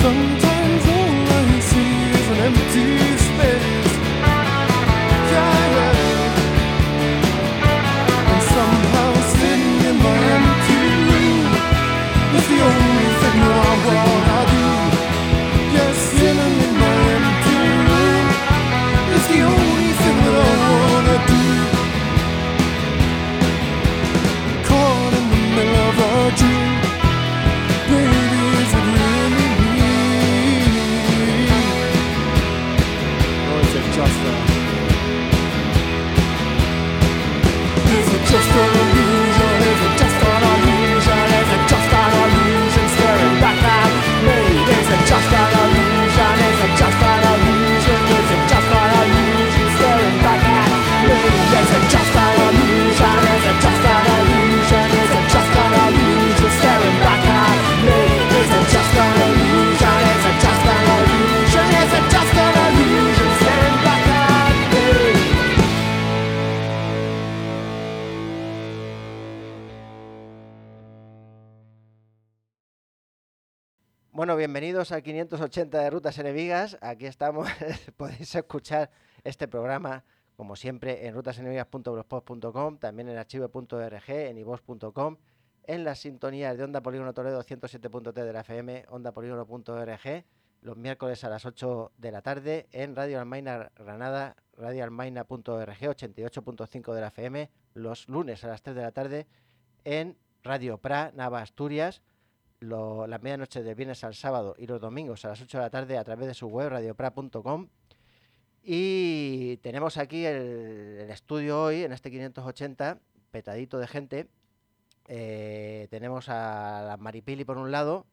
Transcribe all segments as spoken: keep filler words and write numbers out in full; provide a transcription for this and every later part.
Sometimes all I see is an empty space. Yeah, yeah. And somehow sitting in my empty room is the only thing that I wanna do. Yes, sitting in my empty room is the only thing that I wanna do. Caught in the middle of a dream. Baby, is it really me? Or is it just a... Is it just an illusion? Is it just an illusion? Is it just an illusion staring back at me? Is it just an illusion? Is it just an illusion? Is it just an illusion staring back at me? Is it just an illusion? Is it just an illusion? Is it just an illusion staring back at me? Is it just an illusion? Is it just an illusion? Is it just an illusion staring back at me? Bueno, bienvenidos al quinientos ochenta de Rutas Enemigas. Aquí estamos. Podéis escuchar este programa, como siempre, en rutasenemigas punto blogspot punto com, también en archive punto org, en iVoox punto com, en las sintonías de Onda Polígono Toledo ciento siete punto tres de la F M, onda polígono punto org, los miércoles a las ocho de la tarde, en Radio Almaina Granada, radio almaina punto org, ochenta y ocho punto cinco de la F M, los lunes a las tres de la tarde, en Radio Pra, Nava, Asturias, Lo, la medianoche del viernes al sábado y los domingos a las ocho de la tarde a través de su web radiopra punto com. Y tenemos aquí el, el estudio hoy, en este quinientos ochenta, petadito de gente. Eh, tenemos a la Maripili por un lado,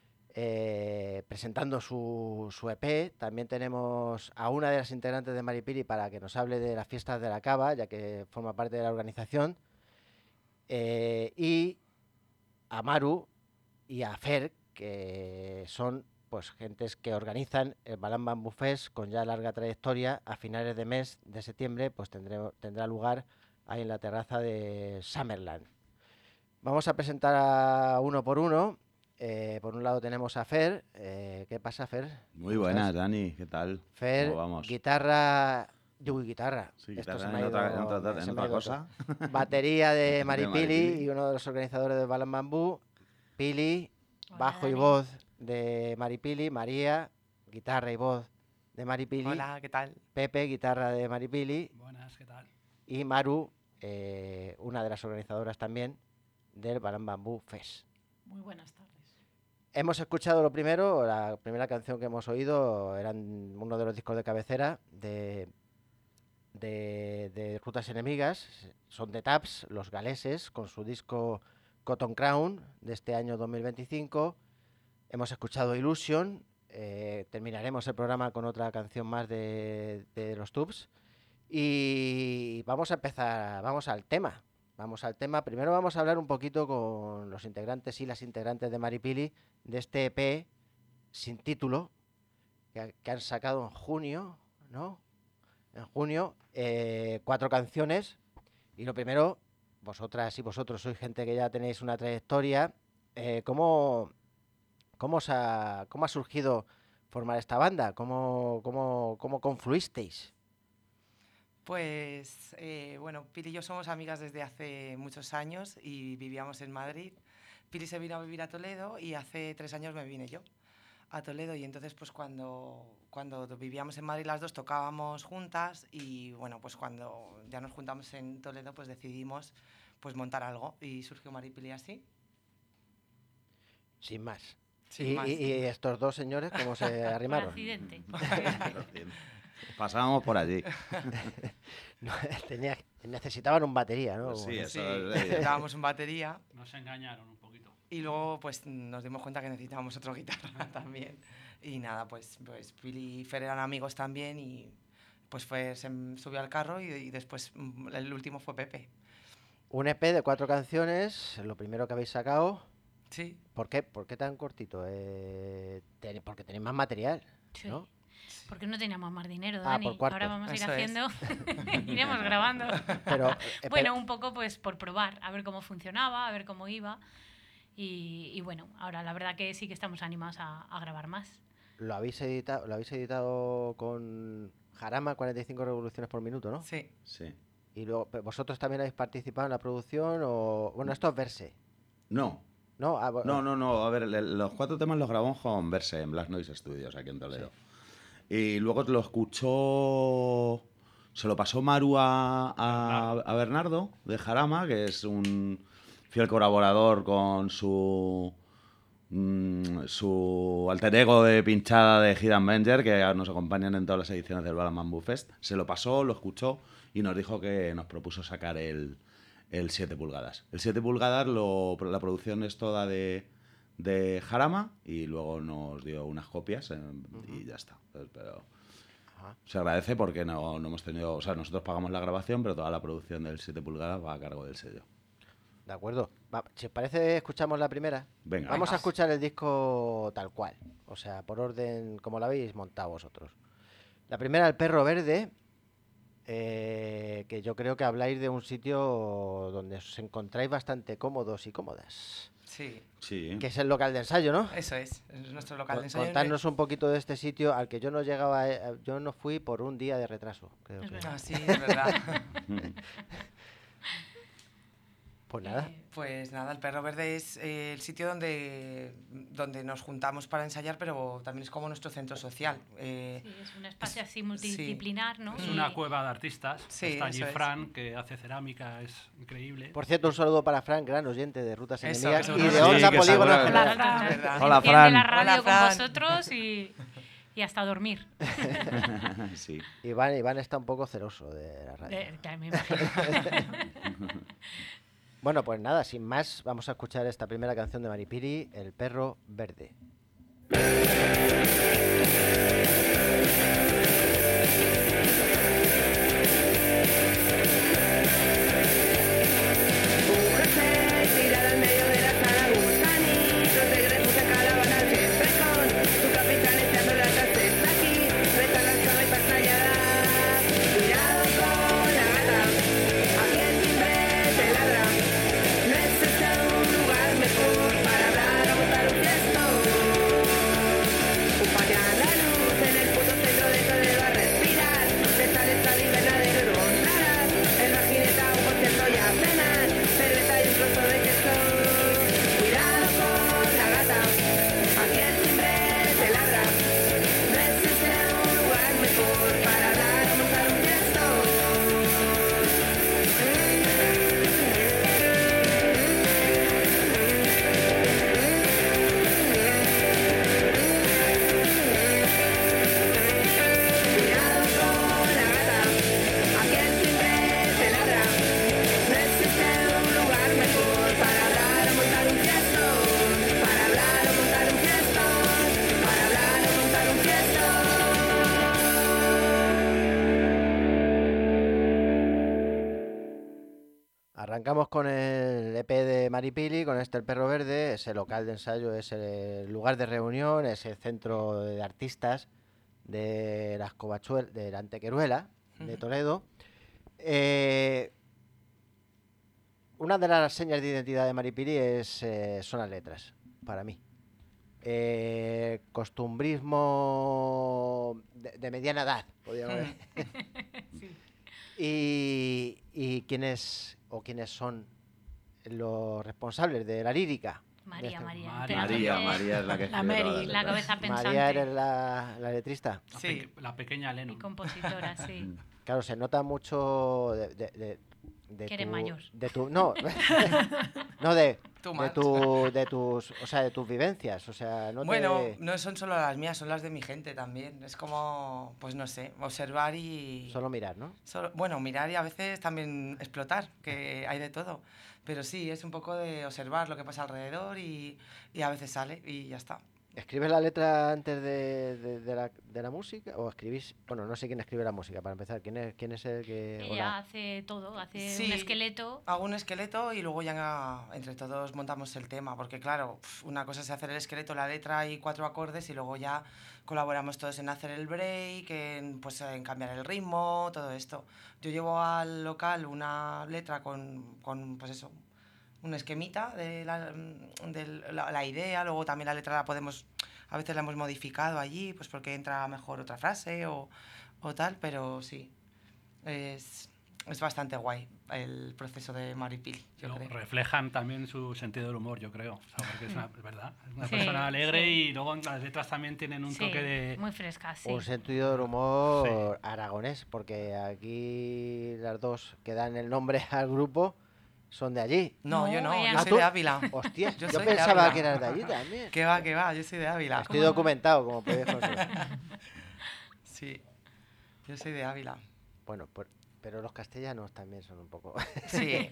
eh, presentando su, su E P. También tenemos a una de las integrantes de Maripili para que nos hable de las fiestas de la cava, ya que forma parte de la organización. Eh, y a Maru y a Fer, que son pues gentes que organizan el Balam Bamboo Fest con ya larga trayectoria. A finales de mes de septiembre pues tendré, tendrá lugar ahí en la terraza de Summerland. Vamos a presentar a uno por uno. Eh, por un lado tenemos a Fer. Eh, ¿Qué pasa, Fer? Muy buenas, Dani, ¿qué tal? Fer, ¿Cómo vamos? guitarra... Yo guitarra. Sí, Esto guitarra se me ha en ido- otra, en otra, se en me ha otra ido cosa. todo. Batería de Maripili, Maripili. y uno de los organizadores de Balam Bamboo, Pili, Hola, bajo y Dani. voz de Maripili, María, guitarra y voz de Maripili, Hola, ¿qué tal? Pepe, guitarra de Maripili, Buenas, ¿qué tal? y Maru, eh, una de las organizadoras también del Balam Bamboo Fest. Muy buenas tardes. Hemos escuchado lo primero, la primera canción que hemos oído eran uno de los discos de cabecera de, de, de Rutas Enemigas, son de Taps, los galeses, con su disco Cotton Crown de este año dos mil veinticinco. Hemos escuchado Illusion, eh, terminaremos el programa con otra canción más de, de los Tubs y vamos a empezar, vamos al tema. Vamos al tema. Primero vamos a hablar un poquito con los integrantes y las integrantes de Maripili de este E P sin título que, que han sacado en junio, ¿no? En junio, eh, cuatro canciones. Y lo primero, vosotras y vosotros sois gente que ya tenéis una trayectoria. Eh, ¿cómo, cómo, os ha, ¿Cómo ha surgido formar esta banda? ¿Cómo, cómo, cómo confluisteis? Pues, eh, bueno, Pili y yo somos amigas desde hace muchos años y vivíamos en Madrid. Pili se vino a vivir a Toledo y hace tres años me vine yo a Toledo y entonces pues cuando, cuando vivíamos en Madrid las dos tocábamos juntas y bueno, pues cuando ya nos juntamos en Toledo pues decidimos pues montar algo y surgió Maripili así. Sin más. Sin y, más. y- y estos dos señores, ¿cómo se Por arrimaron? accidente. Pasábamos por allí. No, tenía- necesitaban un batería, ¿no? Pues sí, Como- eso Sí, es, eh, necesitábamos un batería Nos engañaron un poquito. y luego pues nos dimos cuenta que necesitábamos otro guitarra también. Y nada, pues, pues Pili y Fer eran amigos también y pues fue, se m- subió al carro y, y después mm, el último fue Pepe. Un E P de cuatro canciones, lo primero que habéis sacado. Sí, ¿Por qué? ¿Por qué tan cortito? Eh, ten- porque tenéis más material, Sí. ¿no? Porque no teníamos más dinero, Ah, Dani. por cuartos. Ahora vamos a ir Eso es. haciendo, iremos grabando. Pero, eh, Bueno, pero- un poco pues por probar, a ver cómo funcionaba, a ver cómo iba. Y, y bueno, ahora la verdad que sí que estamos animados a, a grabar más. Lo habéis editado, lo habéis editado con Jarama, cuarenta y cinco revoluciones por minuto, ¿no? Sí. Sí. Y luego, ¿pero ¿vosotros también habéis participado en la producción o...? Bueno, esto es Verse, No, ¿no? Ah, bo- no, no, no. A ver, el- los cuatro temas los grabamos con Verse en Black Noise Studios, aquí en Toledo. Y luego lo escuchó... Se lo pasó Maru a, a, a Bernardo, de Jarama, que es un fiel colaborador con su... mm, su alter ego de pinchada de Hidden Avenger, que nos acompañan en todas las ediciones del Balance Bamboo Fest. Se lo pasó, lo escuchó y nos dijo que nos propuso sacar el, el siete pulgadas. El siete pulgadas, lo, la producción es toda de, de Jarama y luego nos dio unas copias eh, y ya está. Pero, pero Ajá. se agradece porque no, no hemos tenido... O sea, nosotros pagamos la grabación, pero toda la producción del siete pulgadas va a cargo del sello. De acuerdo. Va, si os parece, escuchamos la primera. Venga. Vamos Venga. a escuchar el disco tal cual. O sea, por orden, como lo habéis montado vosotros. La primera, El Perro Verde, eh, que yo creo que habláis de un sitio donde os encontráis bastante cómodos y cómodas. Sí, Sí. Que es el local de ensayo, ¿no? eso es. Es nuestro local Con- de ensayo. Contarnos un poquito de este sitio al que yo no llegaba, eh, yo no fui por un día de retraso, creo Es que. verdad. Ah, sí, es verdad. Pues nada. Eh, Pues nada, el Perro Verde es eh, el sitio donde, donde nos juntamos para ensayar, pero también es como nuestro centro social. Eh, sí, es un espacio así multidisciplinar, ¿no? Es Y- una cueva de artistas. Sí, Está allí eso es. Fran, que hace cerámica, es increíble. Por cierto, un saludo para Fran, gran oyente de Rutas Eso, Enemigas eso, y sí, de Onda que Polígono. seguro- Hola, Hola, Fran. es verdad. Hola, Enciende Fran. la radio Hola, con Fran. vosotros y, y hasta dormir. Sí. Iván, Iván está un poco celoso de la radio. Eh, que me imagino. Bueno, pues nada, sin más, vamos a escuchar esta primera canción de Maripiri, El Perro Verde. Tirada en medio de la sala, gusanitos de grefos de caravana, siempre con tu capitán echando las haces aquí, reta las cabezas talladas, cuidado con la gata, aquí el timbre te ladra, no es este un lugar mejor para hablar o montar un gesto, un pañal la luz en el puto centro de Toledo a respirar, de tal estado invernadero no encontrarás, el vagineta un concierto y a cenar, cerveza y un trozo de queso. Cuidado con la gata, aquí el timbre te ladra. No existe un lugar mejor para hablar o montar un gesto. Cuidado con la gata, aquí el timbre te ladra. No existe un lugar mejor para hablar o montar un gesto, para hablar o montar un gesto, para hablar o montar un gesto. Arrancamos con el E P de Maripili, con este El Perro Verde, ese local de ensayo, es el lugar de reunión, es el centro de artistas de las Covachuel, de la Antequeruela, de Ujú. Toledo. Eh, una de las señas de identidad de Maripili es, eh, son las letras, para mí. Eh, costumbrismo de, de mediana edad, podríamos decir. Sí. Y, y quiénes o quiénes son los responsables de la lírica. de María, este- María. María, Pero María, es María es la que La escribe Mary, todas las La letras. cabeza pensante. María eres la, la letrista. La, Sí. peque- la pequeña Y Lennon. compositora, sí. Claro, se nota mucho de, de, de, de Que eres tu, mayor. de tu no no de, Tú de más. tu de tus o sea de tus vivencias, o sea, no Bueno, te no son solo las mías, son las de mi gente también. Es como, pues no sé, observar y... solo mirar, ¿no? Solo- bueno, mirar y a veces también explotar, que hay de todo. Pero sí, es un poco de observar lo que pasa alrededor y, y a veces sale y ya está. ¿Escribes la letra antes de, de, de la, de la música o escribís? Bueno, no sé quién escribe la música para empezar. ¿Quién es quién es el que o Ella la- hace todo, hace Sí. un esqueleto. Hago un esqueleto y luego ya entre todos montamos el tema, porque claro, pf, una cosa es hacer el esqueleto, la letra y cuatro acordes y luego ya colaboramos todos en hacer el break, en, pues, en cambiar el ritmo, todo esto. Yo llevo al local una letra con, con pues eso, un esquemita de, la, de la, la idea, luego también la letra la podemos, a veces la hemos modificado allí, pues porque entra mejor otra frase o, o tal, pero sí, es, es bastante guay el proceso de Maripili, yo Lo creo. reflejan también su sentido del humor, yo creo. O sea, porque es, una, es verdad, es una Sí, persona alegre sí. y luego las letras también tienen un Sí, toque de... muy fresca, sí. Un sentido del humor aragonés, porque aquí las dos que dan el nombre al grupo son de allí. No, No, yo no, ella yo no. soy ¿tú? de Ávila. Hostia, Yo yo, soy de pensaba Ávila. que eras de allí también. Que va, que va, yo soy de Ávila. Estoy documentado, como podéis observar. Sí, yo soy de Ávila. Bueno, por- pero los castellanos también son un poco... Sí.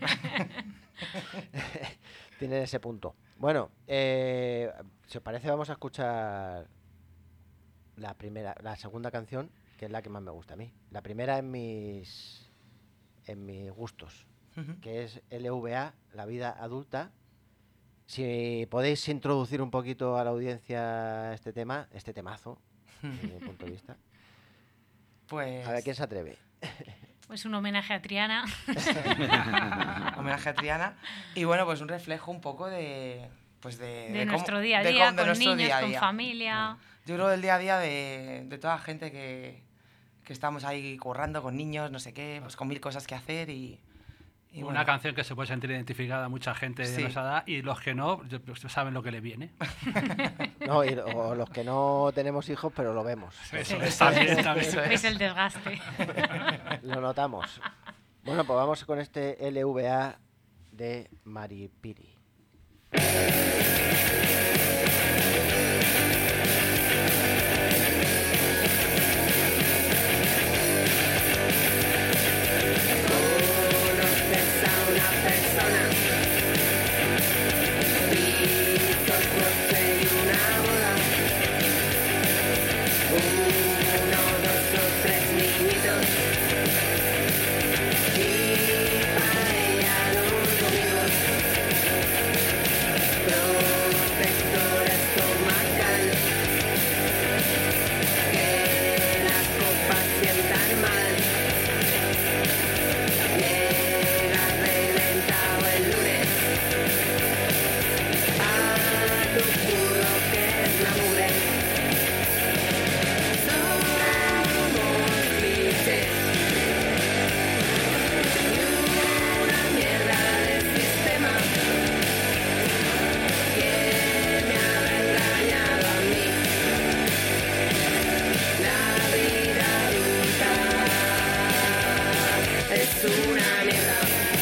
Tienen ese punto. Bueno, eh, si os parece vamos a escuchar la primera, la segunda canción, que es la que más me gusta a mí. La primera en mis, en mis gustos, Ujú. que es L V A, La vida adulta. Si podéis introducir un poquito a la audiencia este tema, este temazo, desde mi punto de vista. Pues A ver, ¿quién se atreve? Pues un homenaje a Triana. homenaje a Triana. Y bueno, pues un reflejo un poco de... Pues de, De cómo- nuestro día a de día, cómo- de con nuestro niños, día a con día. familia. Yo creo del día a día de, de toda la gente que, que estamos ahí currando con niños, no sé qué, pues con mil cosas que hacer y... y Una bueno. canción que se puede sentir identificada a mucha gente de Sí. nuestra edad y los que no, yo- pues, saben lo que le viene. No, y, o los que no tenemos hijos, pero lo vemos. Eso es, también, también. Eso es. Es el desgaste. Lo notamos. Bueno, pues vamos con este L V A de Maripili. Conoces a una persona, vistos doce y una boda, uno, dos o tres niñitos, y paella los domingos, protector estomacal, que las copas sientan mal. Llega reventado el lunes a tu curro que es la mugre. Somos clichés y una mierda de sistema que me ha engañado a mí. La vida adulta es una mierda.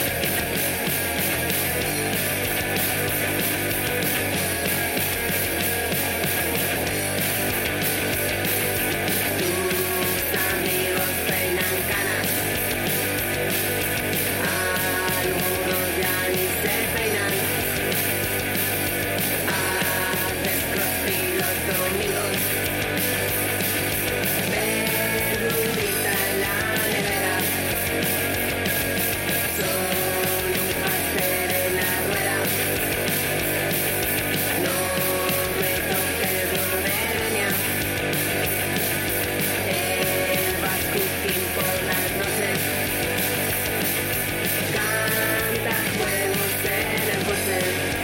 Tus amigos peinan canas, algunos ya ni se peinan. Haces crossfit los domingos, verdurita en la nevera. Soy un hámster en la rueda. No me toques Rodenia. El bascutín por las noches. Canta juegos en el coche.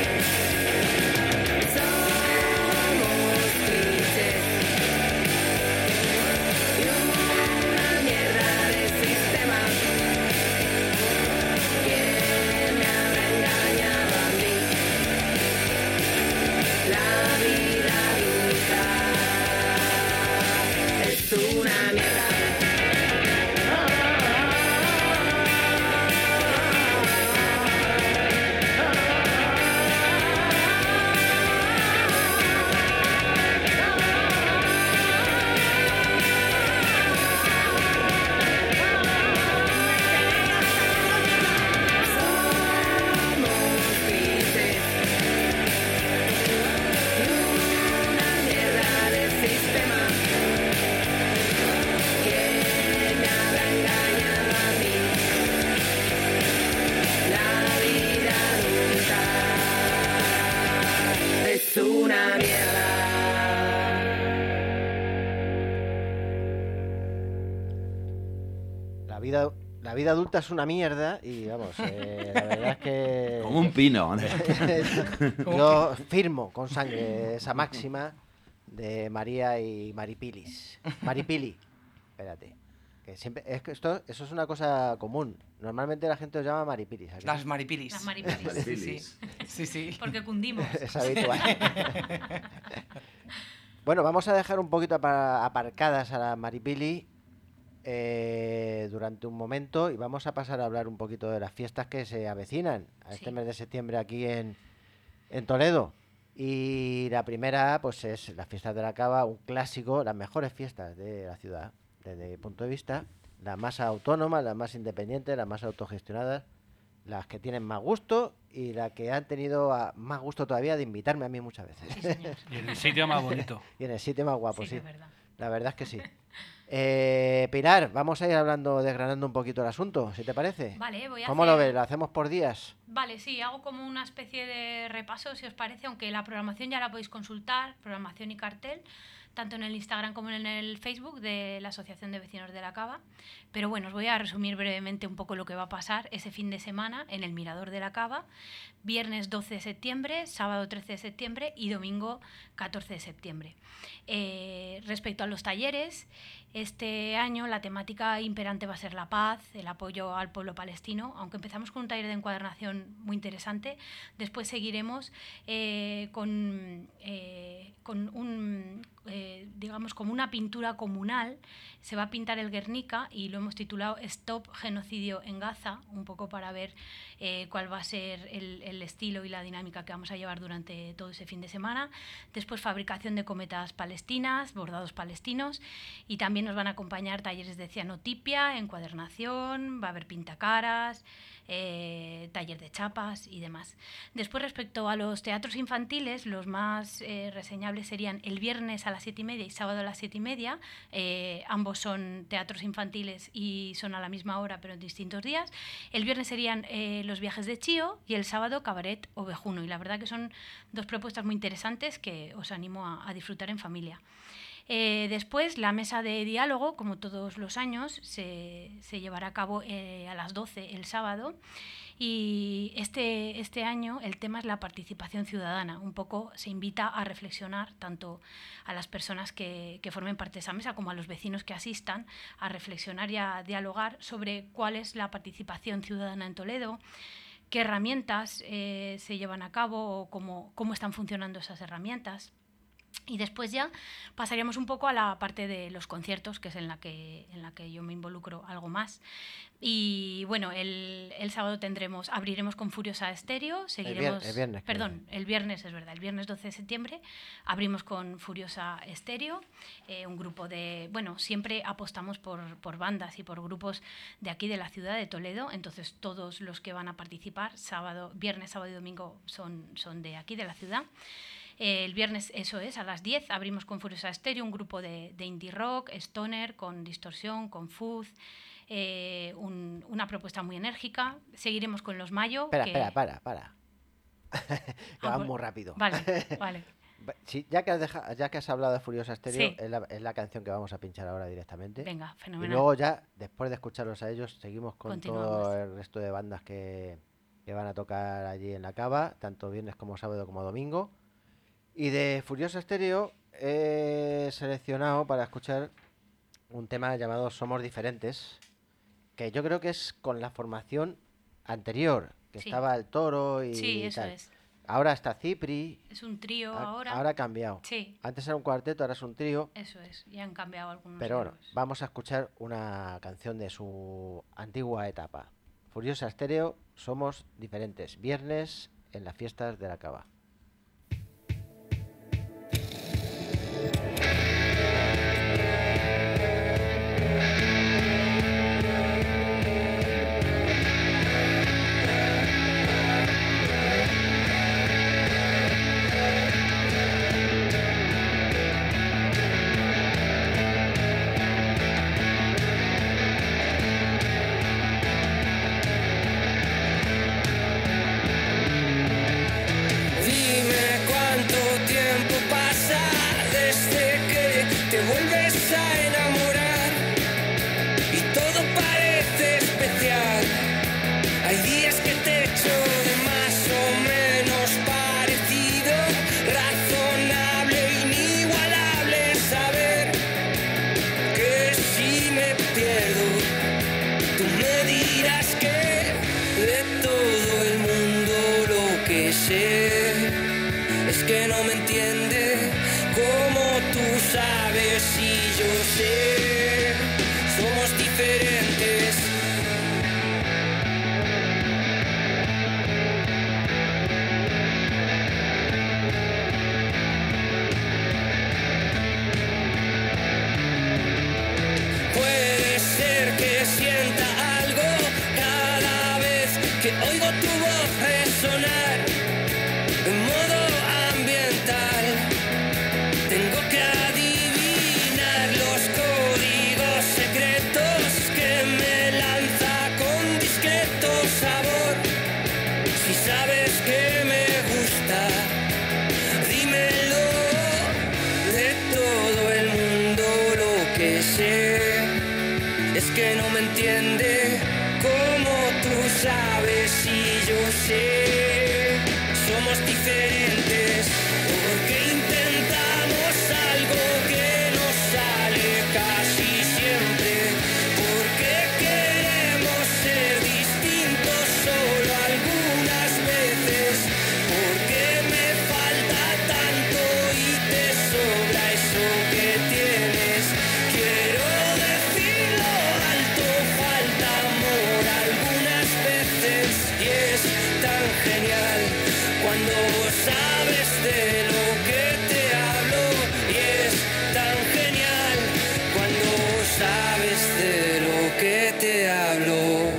Somos clichés y una mierda de sistema. ¿Quién me habrá engañado a mí? La vida adulta es una mierda. Somos clichés y una mierda de sistema. ¿Quién me habrá engañado a mí? La vida adulta es una mierda. La vida, la vida adulta es una mierda y vamos, eh, la verdad es que... Como un pino. Yo firmo con sangre esa máxima de María y Maripilis. Maripili, espérate. Que siempre, es que esto, eso es una cosa común. Normalmente la gente os llama Maripilis. ¿A que Las sí? maripilis. Las maripilis. Sí, sí. Sí, sí. Porque cundimos. Es habitual. Bueno, vamos a dejar un poquito apa- aparcadas a la Maripili eh, durante un momento y vamos a pasar a hablar un poquito de las fiestas que se avecinan a este Sí. mes de septiembre aquí en, en Toledo. Y la primera, pues es las fiestas de la Cava, un clásico, las mejores fiestas de la ciudad, desde mi punto de vista, las más autónomas, las más independientes, las más autogestionadas, las que tienen más gusto y las que han tenido a- más gusto todavía de invitarme a mí muchas veces. Sí, señor. Y el sitio más bonito. Y en el sitio más guapo, Sí, sí. de verdad. La verdad es que sí. Eh, Pilar, vamos a ir hablando, desgranando un poquito el asunto, si te parece. Vale, voy a ¿Cómo hacer... lo ves? ¿Lo hacemos por días? Vale, sí, hago como una especie de repaso, si os parece, aunque la programación ya la podéis consultar, programación y cartel, tanto en el Instagram como en el Facebook de la Asociación de Vecinos de la Cava. Pero bueno, os voy a resumir brevemente un poco lo que va a pasar ese fin de semana en el Mirador de la Cava, viernes doce de septiembre, sábado trece de septiembre y domingo catorce de septiembre. Eh, respecto a los talleres, este año la temática imperante va a ser la paz, el apoyo al pueblo palestino, aunque empezamos con un taller de encuadernación muy interesante. Después seguiremos eh, con, eh, con un, eh, digamos, como una pintura comunal. Se va a pintar el Guernica y lo hemos titulado Stop Genocidio en Gaza, un poco para ver eh, cuál va a ser el, el estilo y la dinámica que vamos a llevar durante todo ese fin de semana. Después fabricación de cometas palestinas, bordados palestinos, y también nos van a acompañar talleres de cianotipia, encuadernación, va a haber pintacaras, eh, taller de chapas y demás. Después, respecto a los teatros infantiles, los más eh, reseñables serían el viernes a las siete y media y sábado a las siete y media. Eh, ambos son teatros infantiles y son a la misma hora, pero en distintos días. El viernes serían eh, los viajes de Chío y el sábado cabaret ovejuno. Y la verdad que son dos propuestas muy interesantes que os animo a, a disfrutar en familia. Eh, después, la mesa de diálogo, como todos los años, se, se llevará a cabo eh, a las doce el sábado. Y este, este año el tema es la participación ciudadana. Un poco se invita a reflexionar tanto a las personas que, que formen parte de esa mesa como a los vecinos que asistan, a reflexionar y a dialogar sobre cuál es la participación ciudadana en Toledo, qué herramientas eh, se llevan a cabo o cómo, cómo están funcionando esas herramientas. Y después ya pasaríamos un poco a la parte de los conciertos, que es en la que, en la que yo me involucro algo más. Y bueno, el, el sábado tendremos, abriremos con Furiosa Estéreo, seguiremos... vier- el viernes, Perdón, el viernes, es verdad, el viernes doce de septiembre abrimos con Furiosa Estéreo, eh, un grupo de... Bueno, siempre apostamos por, por bandas y por grupos de aquí de la ciudad de Toledo, entonces todos los que van a participar, sábado, viernes, sábado y domingo, son, son de aquí, de la ciudad. El viernes, eso es, a las diez abrimos con Furiosa Stereo, un grupo de, de indie rock, stoner, con distorsión, con fuzz, eh, un, una propuesta muy enérgica. Seguiremos con los Mayo. Espera, que... espera, para, para. Que Ah, va pues- muy rápido. Vale, vale. Sí, ya, que has deja- ya que has hablado de Furiosa Stereo, Sí. es, la, es la canción que vamos a pinchar ahora directamente. Venga, Y fenomenal. luego ya, después de escucharlos a ellos, seguimos con Continuamos. todo el resto de bandas que, que van a tocar allí en la Cava, tanto viernes como sábado como domingo. Y de Furiosa Stereo he seleccionado para escuchar un tema llamado Somos Diferentes, que yo creo que es con la formación anterior, que Sí. estaba el Toro y Sí, eso tal. es. Ahora está Cipri, Es un trío a- ahora. ahora ha cambiado. Sí, Antes era un cuarteto, ahora es un trío. eso es. Ya han cambiado algunos. Pero bueno, géneros. vamos a escuchar una canción de su antigua etapa. Furiosa Stereo, Somos Diferentes. Viernes en las fiestas de la Cava. Diferentes que no me entiende como tú sabes y yo sé, somos diferentes. Puede ser que sienta algo cada vez que oigo tu voz resonar en modo ambiental. Tengo que adivinar los códigos secretos que me lanza con discreto sabor. Si sabes que me gusta, dímelo. De todo el mundo lo que sé es que no me entiende como tú sabes y yo sé, somos diferentes porque intentamos algo que nos sale casi siempre, porque queremos ser distintos solo algunas veces, porque me falta tanto y te sobra eso que tienes. Quiero decirlo alto, falta amor algunas veces y es tan genial cuando sabes de lo que te hablo y es tan genial cuando sabes de lo que te hablo.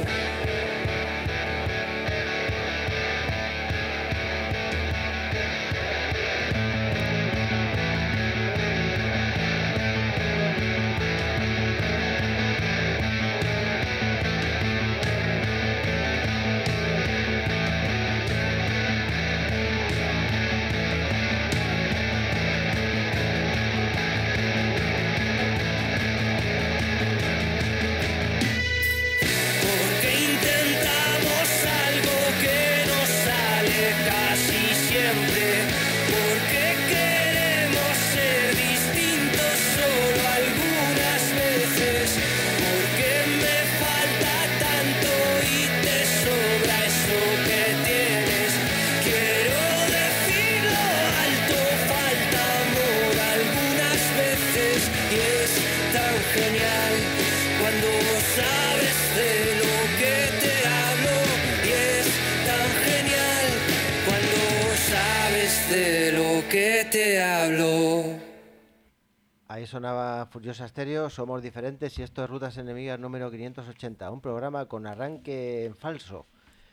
Porque intentamos algo que nos sale casi siempre, porque queremos ser distintos solo algunas veces, porque me falta tanto y te sobra eso que tienes. Quiero decirlo alto, falta amor algunas veces y es tan genial cuando sabes de lo que te hablo y es tan genial cuando sabes de lo que te hablo. Ahí sonaba Furiosa Stereo, Somos Diferentes y esto es Rutas Enemigas número quinientos ochenta, un programa con arranque en falso.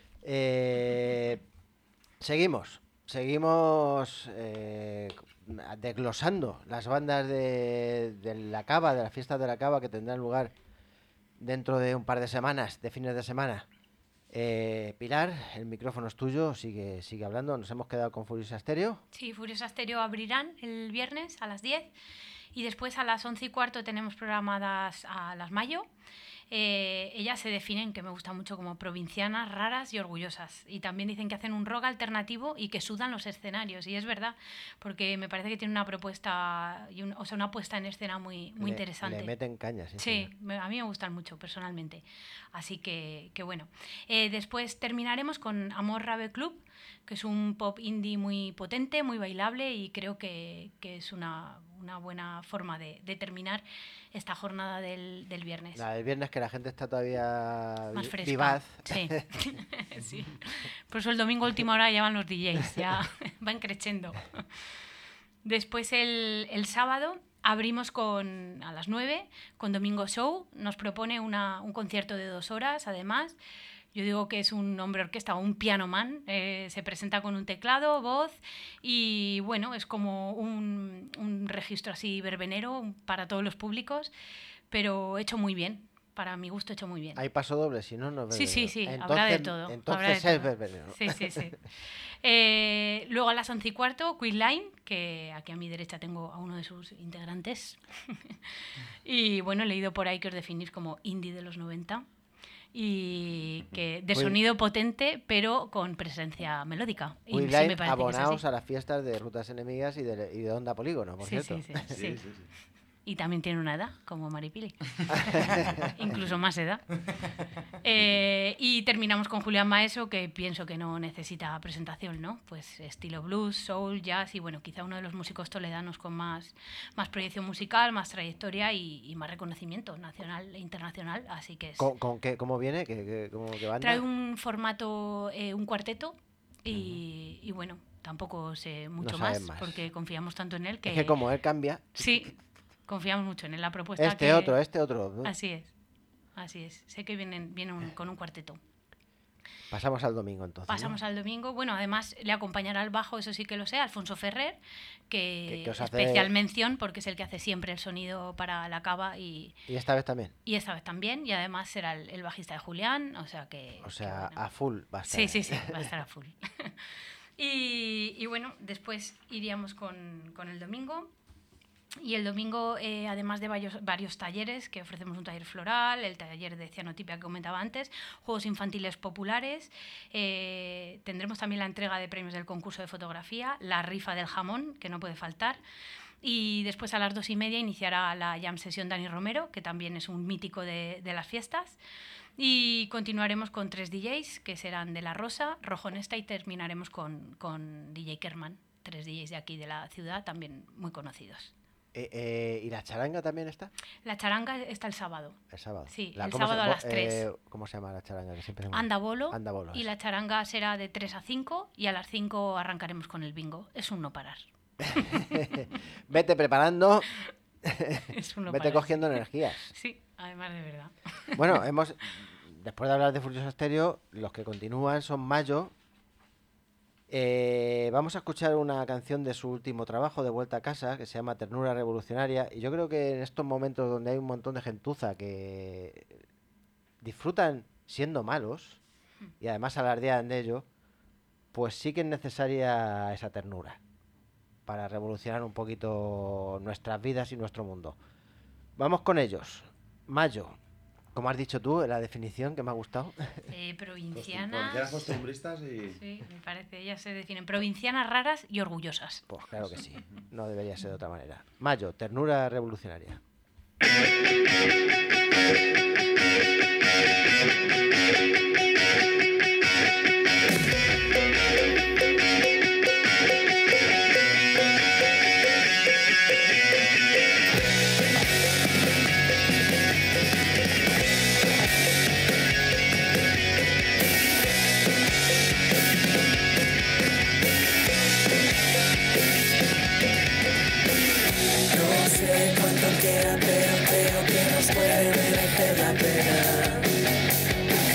Eh, seguimos, seguimos eh, desglosando las bandas de, de la Cava, de las fiestas de la Cava que tendrán lugar dentro de un par de semanas, de fines de semana. Eh, Pilar, el micrófono es tuyo, sigue, sigue hablando. Nos hemos quedado con Furiosa Stereo. Sí, Furiosa Stereo abrirán el viernes a las diez y después a las once y cuarto tenemos programadas a las Mayo. Eh, ellas se definen, que me gusta mucho, como provincianas, raras y orgullosas. Y también dicen que hacen un rock alternativo y que sudan los escenarios. Y es verdad, porque me parece que tiene una propuesta, y un, o sea, una puesta en escena muy, muy Le- interesante. Le meten cañas. Sí, Sí, señor. me- a mí me gustan mucho personalmente. Así que, que bueno. Eh, después terminaremos con Amor Rave Club, que es un pop indie muy potente, muy bailable y creo que, que es una, una buena forma de, de terminar esta jornada del, del viernes. La del viernes que la gente está todavía Más vi- fresca. vivaz. Sí. Sí. Por eso el domingo a última hora ya van los D Js, ya van creciendo. Después el, el sábado abrimos con, a las nueve con Domingo Show. Nos propone una, un concierto de dos horas, además. Yo digo que es un hombre orquesta o un piano man. Eh, se presenta con un teclado, voz y bueno, es como un, un registro así verbenero para todos los públicos, pero hecho muy bien. Para mi gusto, hecho muy bien. Hay paso doble, si no, no es Sí, sí, verbenero. sí, Entonces, habrá de todo. Entonces habrá de es todo. verbenero. Sí, sí, sí. Eh, luego a las once y cuarto, Queen Line, que aquí a mi derecha tengo a uno de sus integrantes. Y bueno, he leído por ahí que os definís como indie de los noventa. Y que de Queen- sonido potente, pero con presencia melódica. Y Queen sí Line, me parece que es abonaos así. a las fiestas de Rutas Enemigas y de, y de Onda Polígono, por Sí, cierto. sí, sí, sí. Sí, sí, sí. Y también tiene una edad, como Maripili. Incluso más edad. Eh, y terminamos con Julián Maeso, que pienso que no necesita presentación, ¿no? Pues estilo blues, soul, jazz y, bueno, quizá uno de los músicos toledanos con más, más proyección musical, más trayectoria y, y más reconocimiento nacional e internacional. Así que es... ¿Con, con qué, ¿Cómo viene? ¿Qué, qué, cómo, qué banda? Trae un formato, eh, un cuarteto y, uh-huh. y, bueno, tampoco sé mucho no más, más porque confiamos tanto en él que... Es que como él cambia... Sí. Confiamos mucho en él, la propuesta. Este que... otro, este otro. Así es, así es. Sé que vienen, viene un, con un cuarteto. Pasamos al domingo, entonces. Pasamos ¿no? al domingo. Bueno, además le acompañará al bajo, eso sí que lo sé, Alfonso Ferrer, que, que, que os especial hace... mención porque es el que hace siempre el sonido para la cava. Y, ¿Y esta vez también? Y esta vez también. Y además será el, el bajista de Julián, o sea que... O sea, que bueno. a full va a estar. Sí, sí, sí, va a estar a full. y, y bueno, después iríamos con, con el domingo. Y el domingo, eh, además de varios, varios talleres, que ofrecemos un taller floral, el taller de cianotipia que comentaba antes, juegos infantiles populares, eh, tendremos también la entrega de premios del concurso de fotografía, la rifa del jamón, que no puede faltar, y después a las dos y media iniciará la jam sesión Dani Romero, que también es un mítico de, de las fiestas, y continuaremos con tres D Js, que serán de La Rosa, Rojo Honesta, y terminaremos con, con D J Kerman, tres D Js de aquí de la ciudad, también muy conocidos. Eh, eh, ¿Y la charanga también está? La charanga está el sábado. El sábado. Sí, la, el ¿cómo sábado se, a las tres. Eh, ¿Cómo se llama la charanga? Que siempre Andabolo. Andabolo. Y la charanga será de tres a cinco y a las cinco arrancaremos con el bingo. Es un no parar. Vete preparando. Es un no Vete parar. cogiendo energías. Sí, además de verdad. Bueno, hemos después de hablar de Furioso Estéreo, los que continúan son Mayo. Eh, vamos a escuchar una canción de su último trabajo, De Vuelta a Casa, que se llama Ternura Revolucionaria. Y yo creo que en estos momentos donde hay un montón de gentuza que disfrutan siendo malos y además alardean de ello, pues sí que es necesaria esa ternura para revolucionar un poquito nuestras vidas y nuestro mundo. Vamos con ellos. Mayo. Como has dicho tú, la definición que me ha gustado. Eh, provincianas. Provincianas costumbristas y... Sí, me parece, ellas se definen provincianas raras y orgullosas. Pues claro que sí, no debería ser de otra manera. Mayo, ternura revolucionaria. Queda, pero creo que nos puede merecer la pena.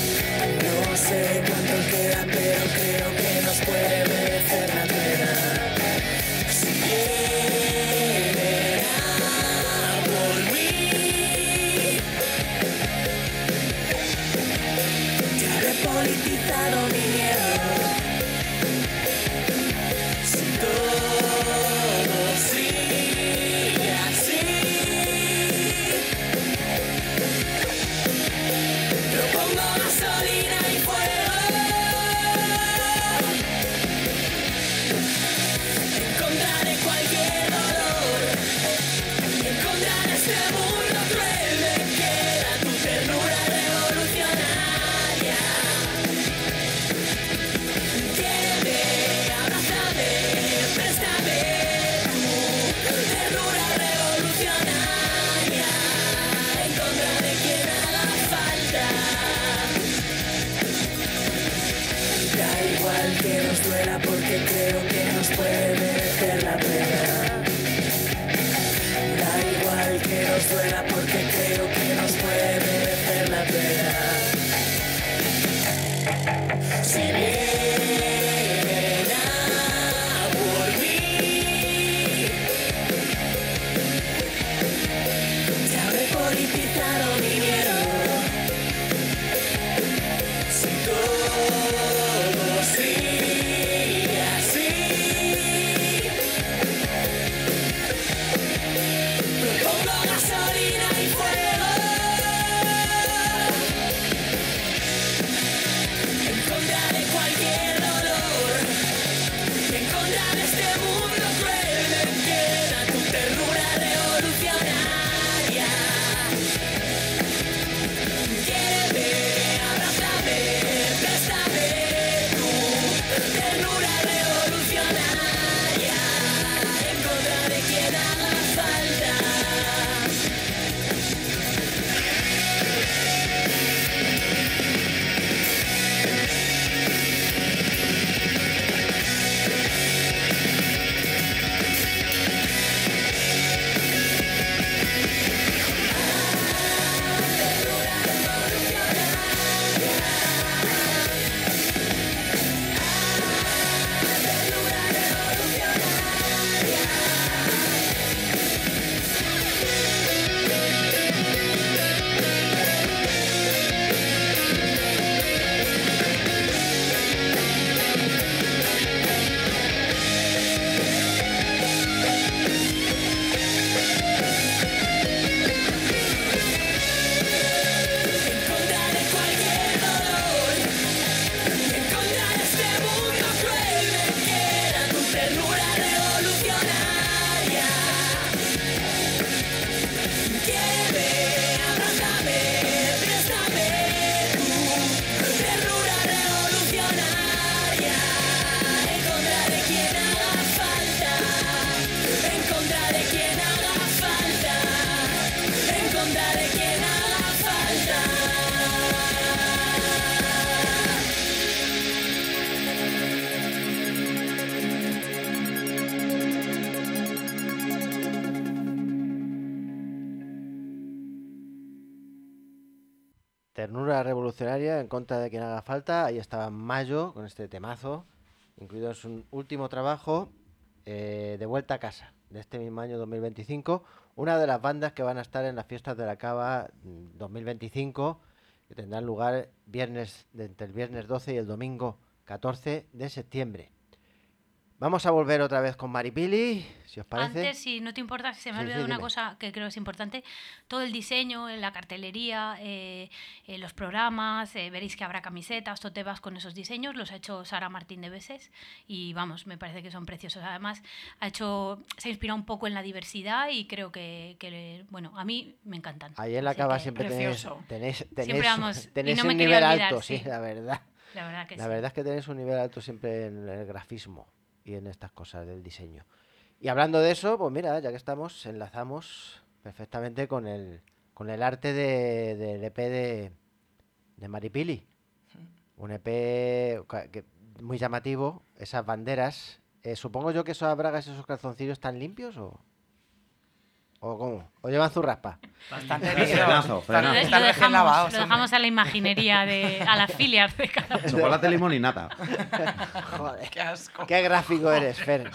Ternura revolucionaria en contra de quien haga falta. Ahí estaba Mayo con este temazo, incluido en su último trabajo, eh, De vuelta a casa, de este mismo año dos mil veinticinco. Una de las bandas que van a estar en las fiestas de la Cava mm, dos mil veinticinco, que tendrán lugar viernes, de entre el viernes doce y el domingo catorce de septiembre. Vamos a volver otra vez con Maripili, si os parece. Antes, si no te importa, se me ha Sí, sí, olvidado una dime. cosa que creo es importante. Todo el diseño, la cartelería, eh, eh, los programas, eh, veréis que habrá camisetas, tote-bags con esos diseños. Los ha hecho Sara Martín de Beses y vamos, me parece que son preciosos. Además, ha hecho, se ha inspirado un poco en la diversidad y creo que, que bueno, a mí me encantan. Ahí en la Así Cava que siempre tenéis, precioso. tenéis, tenéis, Siempre vamos, y tenéis no un me quería nivel olvidar, alto, sí, sí. la verdad. La verdad que La sí. verdad es que tenéis un nivel alto siempre en el grafismo y en estas cosas del diseño. Y hablando de eso, pues mira, ya que estamos, enlazamos perfectamente con el con el arte de, del E P de, de Maripili. Un E P ca- que, muy llamativo, esas banderas. Eh, supongo yo que esas bragas y esos calzoncillos están limpios o... ¿O cómo? ¿O llevan zurraspa? Bastante Frenazo, bien. frenazo. Lo, Están, de- lo están recién dejamos, lavados. lo dejamos a la imaginería, de, a las filias de cada uno. Chocolate, limón y nata. Joder. Qué asco. Qué gráfico eres, Fer.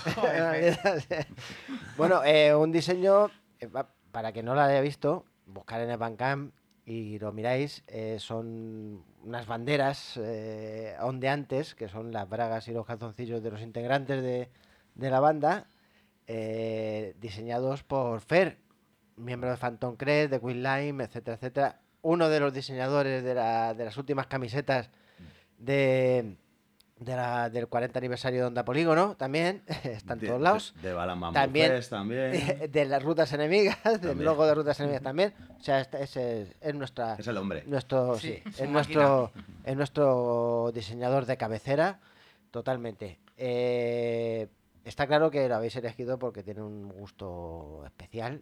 Bueno, eh, un diseño, eh, va- para que no lo haya visto, buscar en el Bandcamp y lo miráis, eh, son unas banderas eh, ondeantes, que son las bragas y los calzoncillos de los integrantes de, de la banda, eh, diseñados por Fer, miembro de Phantom Crest, de Queen Lime, etcétera, etcétera. Uno de los diseñadores de, la- de las últimas camisetas de, de la- del cuarenta aniversario de Onda Polígono, también, está en De- todos lados. De, de Balan Bamboo También- Fest también. De las rutas enemigas, del También. logo de rutas enemigas también. O sea, este- ese es, es nuestra, Es el hombre. nuestro, Sí, sí, su es nuestro, es nuestro diseñador de cabecera, totalmente. Eh, está claro que lo habéis elegido porque tiene un gusto especial.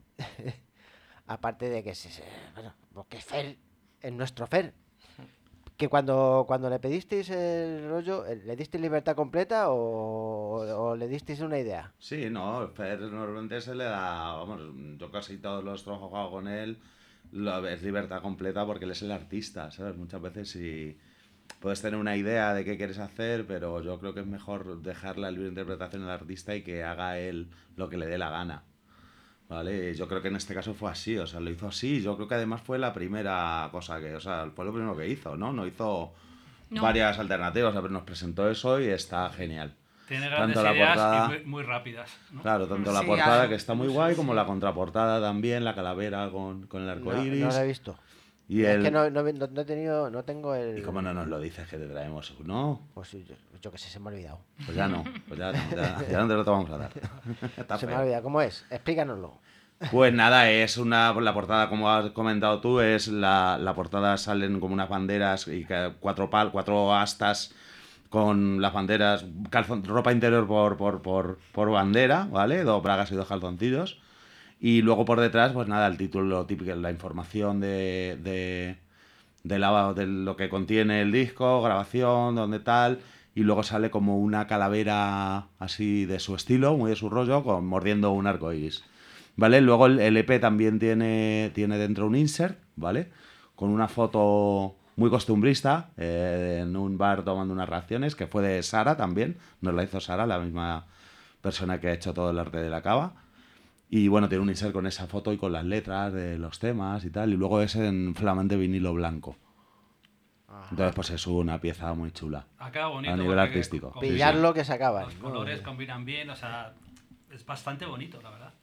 Aparte de que es, es- bueno, porque es Fer, es nuestro Fer. Que cuando, cuando le pedisteis el rollo, eh, ¿le disteis libertad completa o, o le disteis una idea? Sí, no, Fer normalmente se le da, vamos, yo casi todos los trabajos que hago con él, lo- es libertad completa porque él es el artista, ¿sabes? Muchas veces sí puedes tener una idea de qué quieres hacer, pero yo creo que es mejor dejar la libre interpretación al artista y que haga él lo que le dé la gana. ¿Vale? Yo creo que en este caso fue así, o sea, lo hizo así. Yo creo que además fue la primera cosa que, o sea, fue lo primero que hizo, ¿no? No hizo No. varias alternativas, pero nos presentó eso y está genial. Tiene grandes Tanto la ideas portada- y muy, muy rápidas. ¿no? Claro, tanto la Sí, portada algo- que está muy guay como la contraportada también, la calavera con, con el arco No, iris. no lo he visto. y Es el... que no, no, no- no he tenido, no tengo el... ¿Y cómo no nos lo dices que te traemos? ¿No? Pues sí, yo, yo que sé, se me ha olvidado. Pues ya no, pues ya, no, ya, ya no te lo vamos a dar. Está Se me ha feo. olvidado. ¿Cómo es? Explícanoslo. Pues nada, es una. La portada, como has comentado tú, es la, la portada salen como unas banderas y que cuatro pal, cuatro astas con las banderas, calzon- ropa interior por, por, por, por bandera, ¿vale? Dos bragas y dos calzoncillos. Y luego por detrás, pues nada, el título lo típico, la información de, de, de, la- de lo que contiene el disco, grabación, donde tal. Y luego sale como una calavera así de su estilo, muy de su rollo, con, mordiendo un arco iris. ¿Vale? Luego el, el E P también tiene, tiene dentro un insert, ¿vale? Con una foto muy costumbrista, eh, en un bar tomando unas raciones, que fue de Sara también, nos la hizo Sara, la misma persona que ha hecho todo el arte de la cava. Y bueno, tiene un insert con esa foto y con las letras de los temas y tal, y luego es en flamante vinilo blanco. Entonces, pues es una pieza muy chula. Ha quedado bonito. A nivel porque artístico. con- Sí, sí. Pillarlo que se acaba. Los colores combinan bien, o sea, es bastante bonito, la verdad.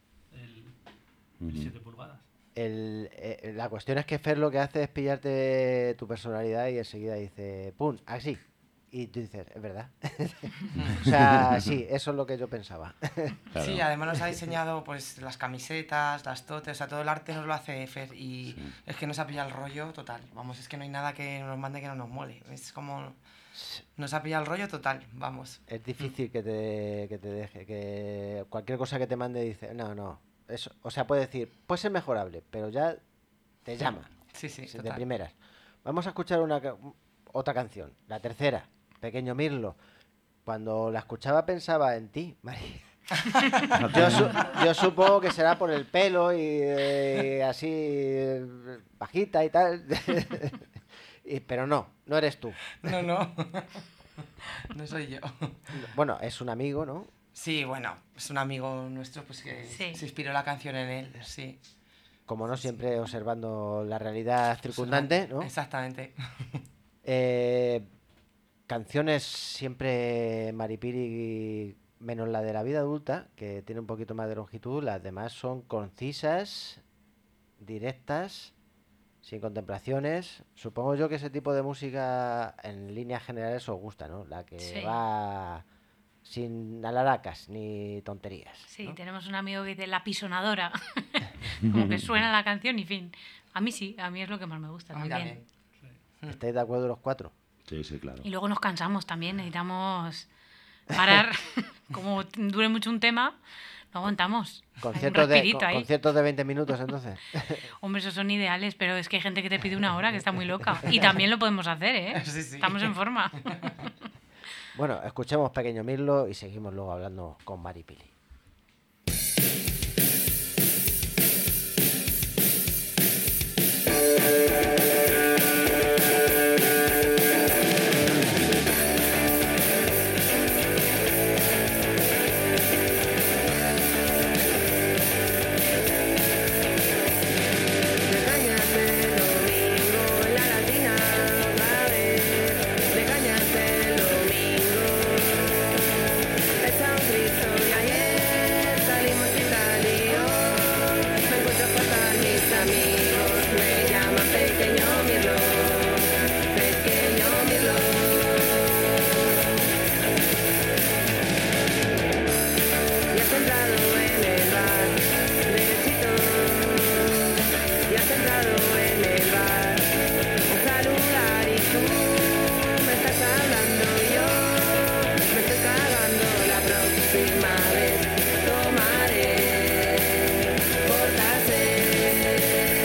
El, el siete pulgadas. El, eh, la cuestión es que Fer lo que hace es pillarte tu personalidad y enseguida dice, ¡pum! Así. Y tú dices, es verdad. O sea, sí, eso es lo que yo pensaba. Claro. Sí, además nos ha diseñado pues las camisetas, las totes, o sea, todo el arte nos lo hace Fer y Sí. es que nos ha pillado el rollo total. Vamos, es que no hay nada que nos mande que no nos mole. Es como nos ha pillado el rollo total, vamos. Es difícil que te, que te deje, que cualquier cosa que te mande dice, no, no. Eso, o sea, puede decir, puede ser mejorable, pero ya te llama. Sí, sí, Sí, de total. primeras. Vamos a escuchar una ca- otra canción, la tercera, Pequeño Mirlo. Cuando la escuchaba pensaba en ti, Mari. Yo, su- yo supongo que será por el pelo y eh, así eh, bajita y tal. Y- pero no, no eres tú. No, no. No soy yo. Bueno, es un amigo, ¿no? Sí, bueno, es un amigo nuestro pues que Sí. se inspiró la canción en él, sí. Como no, siempre observando la realidad circundante, ¿no? Exactamente. Eh, canciones siempre Maripiri, menos la de la vida adulta, que tiene un poquito más de longitud, las demás son concisas, directas, sin contemplaciones. Supongo yo que ese tipo de música en líneas generales os gusta, ¿no? La que Sí. va sin alaracas ni tonterías. Sí, ¿no? tenemos un amigo que dice la pisonadora. Como que suena la canción y fin. A mí sí, a mí es lo que más me gusta A mí también. también. ¿Estáis de acuerdo los cuatro? Sí, sí, claro. Y luego nos cansamos también, necesitamos parar. Como dure mucho un tema, no aguantamos. Hay un Conciertos de, respirito con- ahí. conciertos de veinte minutos, entonces. Hombre, esos son ideales, pero es que hay gente que te pide una hora que está muy loca. Y también lo podemos hacer, ¿eh? Sí, sí. Estamos en forma. Bueno, escuchemos Pequeño Mirlo y seguimos luego hablando con Maripili. De cañas el domingo en la latina otra vez. De cañas el domingo. Echa un grito y ayer salimos y salió. Me encuentro fatal, mis amigos me llaman Pequeño Mirlo. Pequeño Mirlo. Y has entrado en el bar, derechito. Y has entrado en el bar a saludar y tú me estás hablando y yo me estoy cagando. La próxima vez tomaré portarse.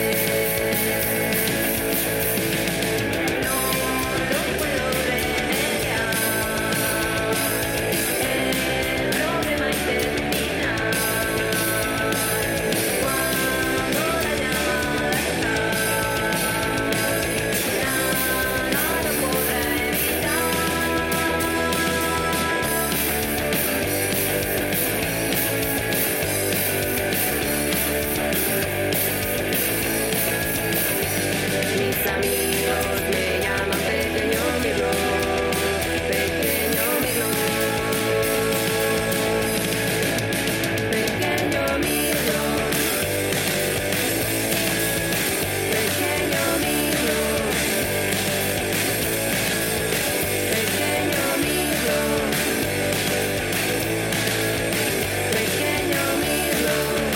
No lo puedo remediar, el problema es terminar cuando la llamada está. Nada lo podrá evitar. Mis amigos me llaman Pequeño Mirlo. Pequeño Mirlo. Pequeño Mirlo. Pequeño Mirlo. Pequeño Mirlo. Pequeño Mirlo.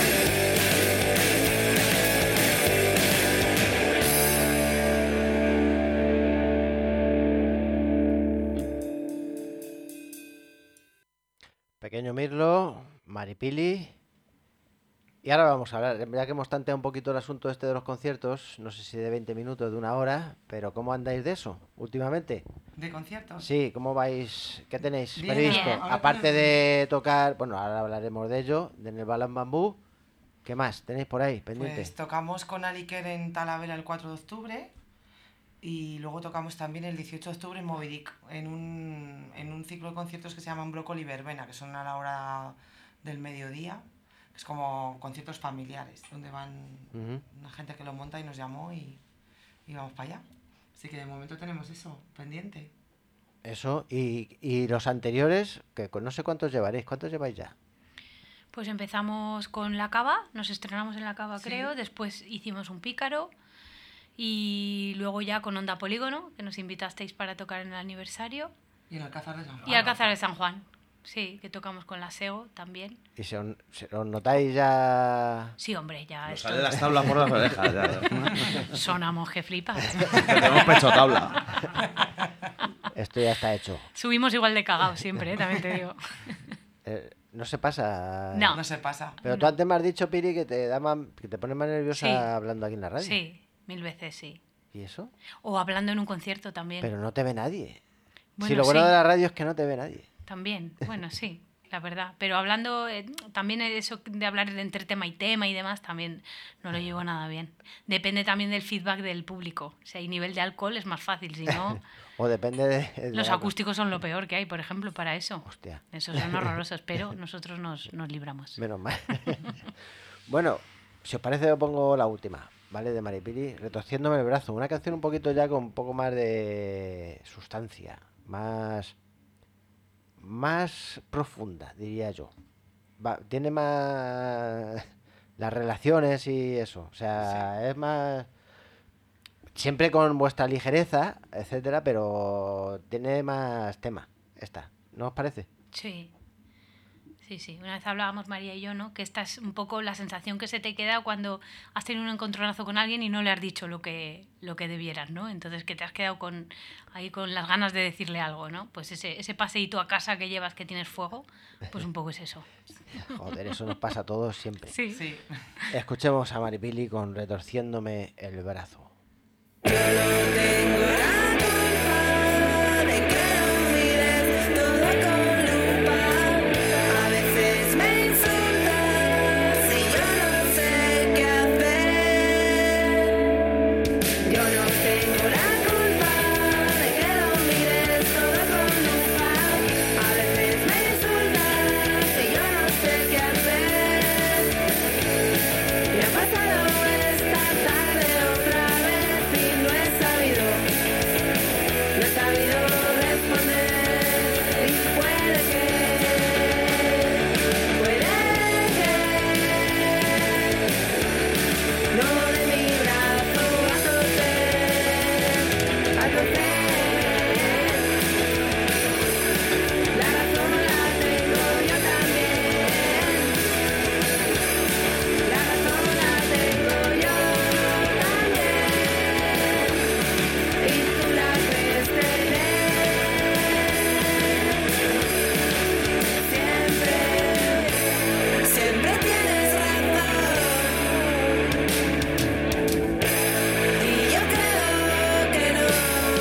Pequeño Mirlo, Maripili. Y ahora vamos a hablar, ya que hemos tanteado un poquito el asunto este de los conciertos, no sé si de veinte minutos, de una hora, pero ¿cómo andáis de eso últimamente? ¿De conciertos? Sí, ¿cómo vais? ¿Qué tenéis Bien, previsto? bien. ahora Aparte tenemos- de tocar, bueno, ahora hablaremos de ello, de el Balán Bambú, ¿qué más tenéis por ahí pendiente? Pues tocamos con Aliker en Talavera el cuatro de octubre y luego tocamos también el dieciocho de octubre en Moby Dick, en un, en un ciclo de conciertos que se llaman Brócoli y Verbena, que son a la hora del mediodía, que es como conciertos familiares, donde van Ujú. una gente que lo monta y nos llamó y, y vamos para allá. Así que de momento tenemos eso pendiente. Eso, y, y los anteriores, que con- no sé cuántos llevaréis, ¿cuántos lleváis ya? Pues empezamos con La Cava, nos estrenamos en La Cava, Sí. creo. Después hicimos un Pícaro. Y luego ya con Onda Polígono, que nos invitasteis para tocar en el aniversario. Y el Alcázar de San Juan. Y Alcázar de San Juan, sí, que tocamos con la SEO también. ¿Y se os, se os notáis ya? Sí, hombre, ya Nos esto- salen las tablas por las orejas. Ya. sonamos que flipas. Que tenemos pecho tabla. Esto ya está hecho. Subimos igual de cagados siempre, ¿eh? También te digo. Eh, no se pasa. No. No se pasa. Pero tú antes me has dicho, Piri, que te da más- que te pones más nerviosa Sí. hablando aquí en la radio. Sí, mil veces sí. ¿Y eso? O hablando en un concierto también. Pero no te ve nadie. si Bueno, lo bueno sí. de la radio es que no te ve nadie. También, bueno, sí. la verdad. Pero hablando, eh, también eso de hablar de entre tema y tema y demás, también no lo llevo nada bien. Depende también del feedback del público. Si hay nivel de alcohol es más fácil, si no... O depende de... de Los la- acústicos son lo peor que hay, por ejemplo, para eso. Hostia. Esos son horrorosos, pero nosotros nos, nos libramos. Menos mal. Bueno, si os parece, os pongo la última, ¿vale? De Maripili, Retorciéndome el brazo. Una canción un poquito ya con un poco más de sustancia, más, más profunda, diría yo. Va- tiene más las relaciones y eso. O sea, es más... Siempre con vuestra ligereza, etcétera, pero tiene más tema esta. ¿No os parece? Sí. Sí, sí. Una vez hablábamos María y yo, ¿no? Que esta es un poco la sensación que se te queda cuando has tenido un encontronazo con alguien y no le has dicho lo que, lo que debieras, ¿no? Entonces que te has quedado con ahí con las ganas de decirle algo, ¿no? Pues ese, ese paseíto a casa que llevas que tienes fuego, pues un poco es eso. Joder, eso nos pasa a todos siempre. Sí. Sí. Escuchemos a Maripili con Retorciéndome el brazo. Yo no tengo la culpa de que no mires todo con lupa. A veces me insultas y yo no sé qué hacer. Yo no tengo la culpa de que no mires todo con lupa. A veces me insultas y yo no sé qué hacer. Me ha pasado esta tarde otra vez y no he sabido, no he sabido responder. Y puede que, puede que no de mi brazo a toser, a toser. La razón la tengo yo también. La razón la tengo yo también y tú la crees tener. Siempre, siempre tienes razón y yo creo que no.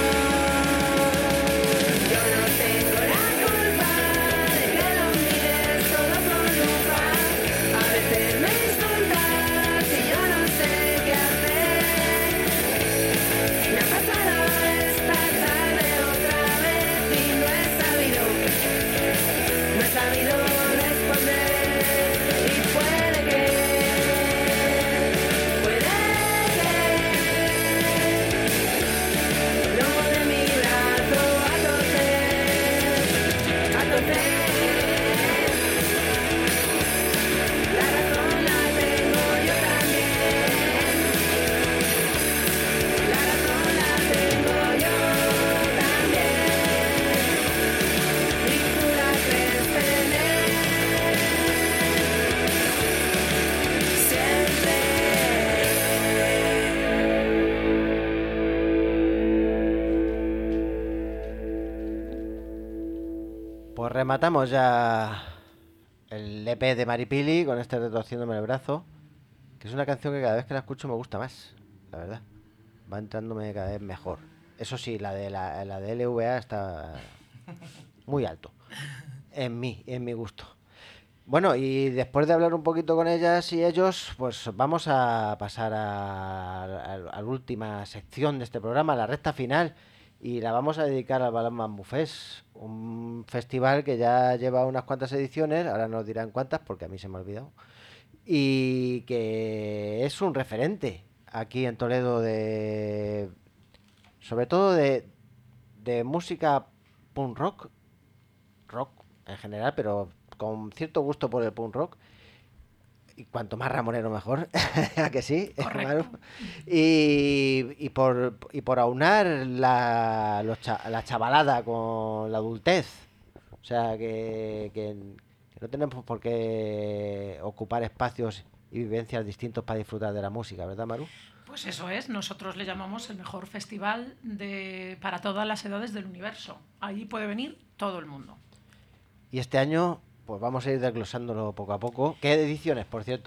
Yo no tengo la culpa de que lo mires todo con lupa. A veces me insultas y yo no sé qué hacer. Me ha pasado esta tarde otra vez y no he sabido, no he sabido responder. Y puede que, puede que no de mi brazo a toser, a toser. La razón la tengo yo también. La razón la tengo yo también y tú la crees tener. Siempre. Pues rematamos ya el E P de Maripili con este Retorciéndome el brazo, que es una canción que cada vez que la escucho me gusta más, la verdad. Va entrándome cada vez mejor. Eso sí, la de la, la de L V A está muy alto en mí, en mi gusto. Bueno, y después de hablar un poquito con ellas y ellos, pues vamos a pasar a, a- a la última sección de este programa, la recta final, y la vamos a dedicar al Balán Bambú Fest, un festival que ya lleva unas cuantas ediciones, ahora nos dirán cuántas porque a mí se me ha olvidado, y que es un referente aquí en Toledo de, sobre todo de, de música punk rock, rock en general, pero con cierto gusto por el punk rock. Y cuanto más ramonero mejor, ¿a que sí? Maru? Y, y por y por aunar la, los cha- la chavalada con la adultez. O sea, que, que- que no tenemos por qué ocupar espacios y vivencias distintos para disfrutar de la música, ¿verdad, Maru? Pues eso es, nosotros le llamamos el mejor festival de, para todas las edades del universo. Ahí puede venir todo el mundo. Y este año, pues vamos a ir desglosándolo poco a poco. ¿Qué ediciones, por cierto?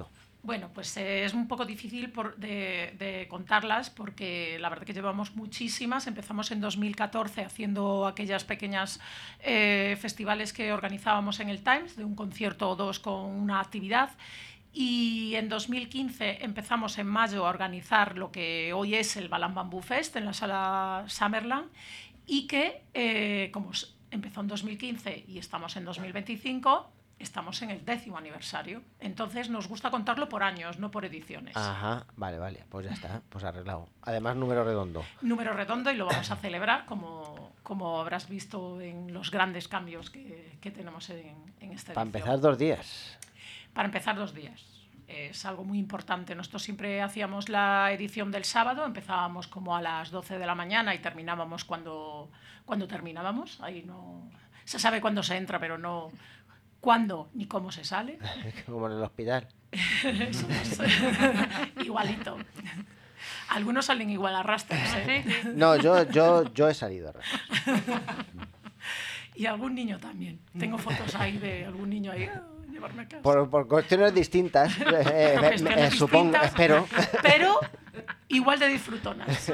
Bueno, pues eh, es un poco difícil por- de, de contarlas porque la verdad que llevamos muchísimas. Empezamos en dos mil catorce haciendo aquellas pequeñas eh, festivales que organizábamos en el Times, de un concierto o dos con una actividad. Y en dos mil quince empezamos en mayo a organizar lo que hoy es el Balam Bamboo Fest en la sala Summerland y que, eh, como s- empezó en dos mil quince y estamos en dos mil veinticinco, estamos en el décimo aniversario. Entonces nos gusta contarlo por años, no por ediciones. Ajá, vale, vale, pues ya está, pues arreglado. Además, número redondo. Número redondo y lo vamos a celebrar como, como habrás visto en los grandes cambios que, que tenemos en, en esta Para edición. empezar, dos días. Para empezar, dos días. Es algo muy importante. Nosotros siempre hacíamos la edición del sábado, empezábamos como a las doce de la mañana y terminábamos cuando, cuando terminábamos. Ahí no se sabe cuándo se entra, pero no cuándo ni cómo se sale. Como en el hospital. Eso es. Igualito. Algunos salen igual a rastros, ¿eh? No, yo, yo, yo he salido a rato. Y algún niño también. Tengo fotos ahí de algún niño ahí. "Ah, llevarme a casa". Por, por cuestiones distintas, eh, Por eh, cuestiones eh, supongo, distintas, espero. Pero igual de disfrutonas.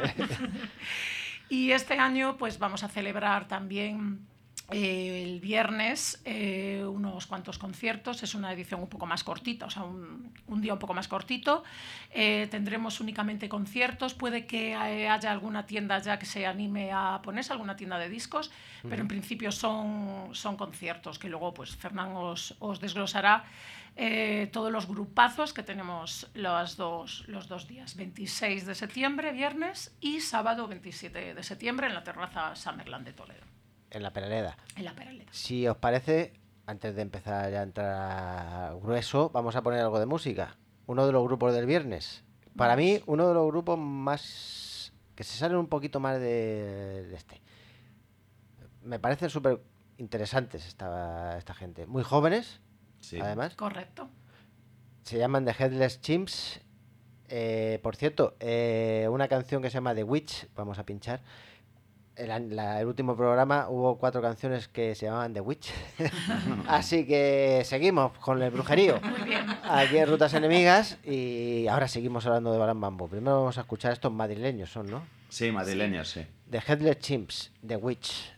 Y este año pues vamos a celebrar también eh, el viernes eh, unos cuantos conciertos. Es una edición un poco más cortita, o sea, un, un día un poco más cortito. Eh, tendremos únicamente conciertos. Puede que eh, haya alguna tienda ya que se anime a ponerse, alguna tienda de discos, pero en principio son, son conciertos que luego pues Fernán os, os desglosará. Eh, todos los grupazos que tenemos los dos, los dos días, veintiséis de septiembre, viernes, y sábado veintisiete de septiembre en la terraza Summerland de Toledo, En la Peraleda. en la Peraleda. Si os parece, antes de empezar ya a entrar grueso, vamos a poner algo de música. Uno de los grupos del viernes. Para Vamos. mí, uno de los grupos más... que se salen un poquito más de, de este. Me parecen súper interesantes esta, esta gente. Muy jóvenes, Sí. además. Correcto. Se llaman The Headless Chimps. Eh, por cierto, eh, una canción que se llama The Witch, vamos a pinchar. El, an- la- el último programa hubo cuatro canciones que se llamaban The Witch. Así que seguimos con el brujerío. Muy bien. Aquí en Rutas Enemigas y ahora seguimos hablando de Balam Bamboo. Primero vamos a escuchar estos madrileños, son, ¿no? Sí, madrileños, sí. The Headless Chimps, The Witch.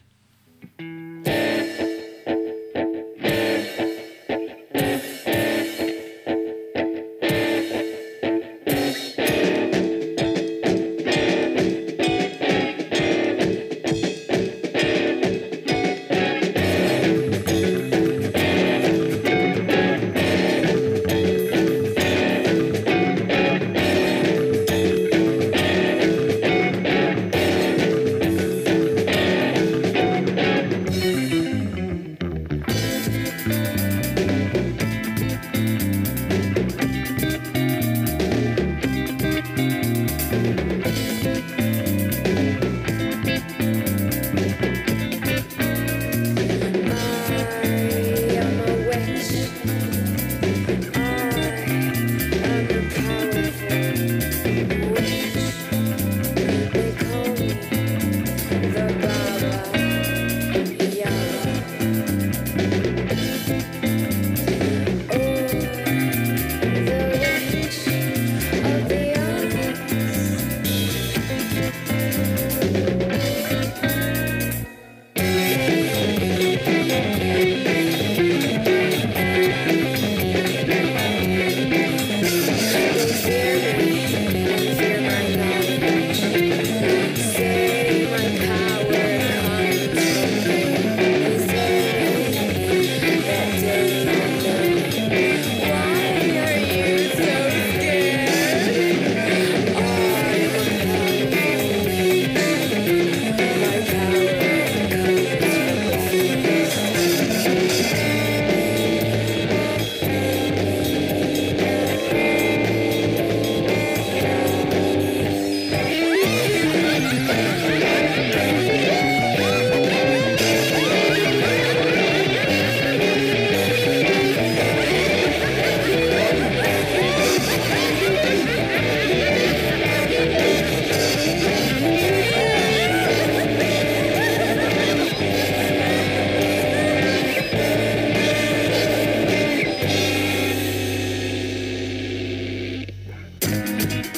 Thank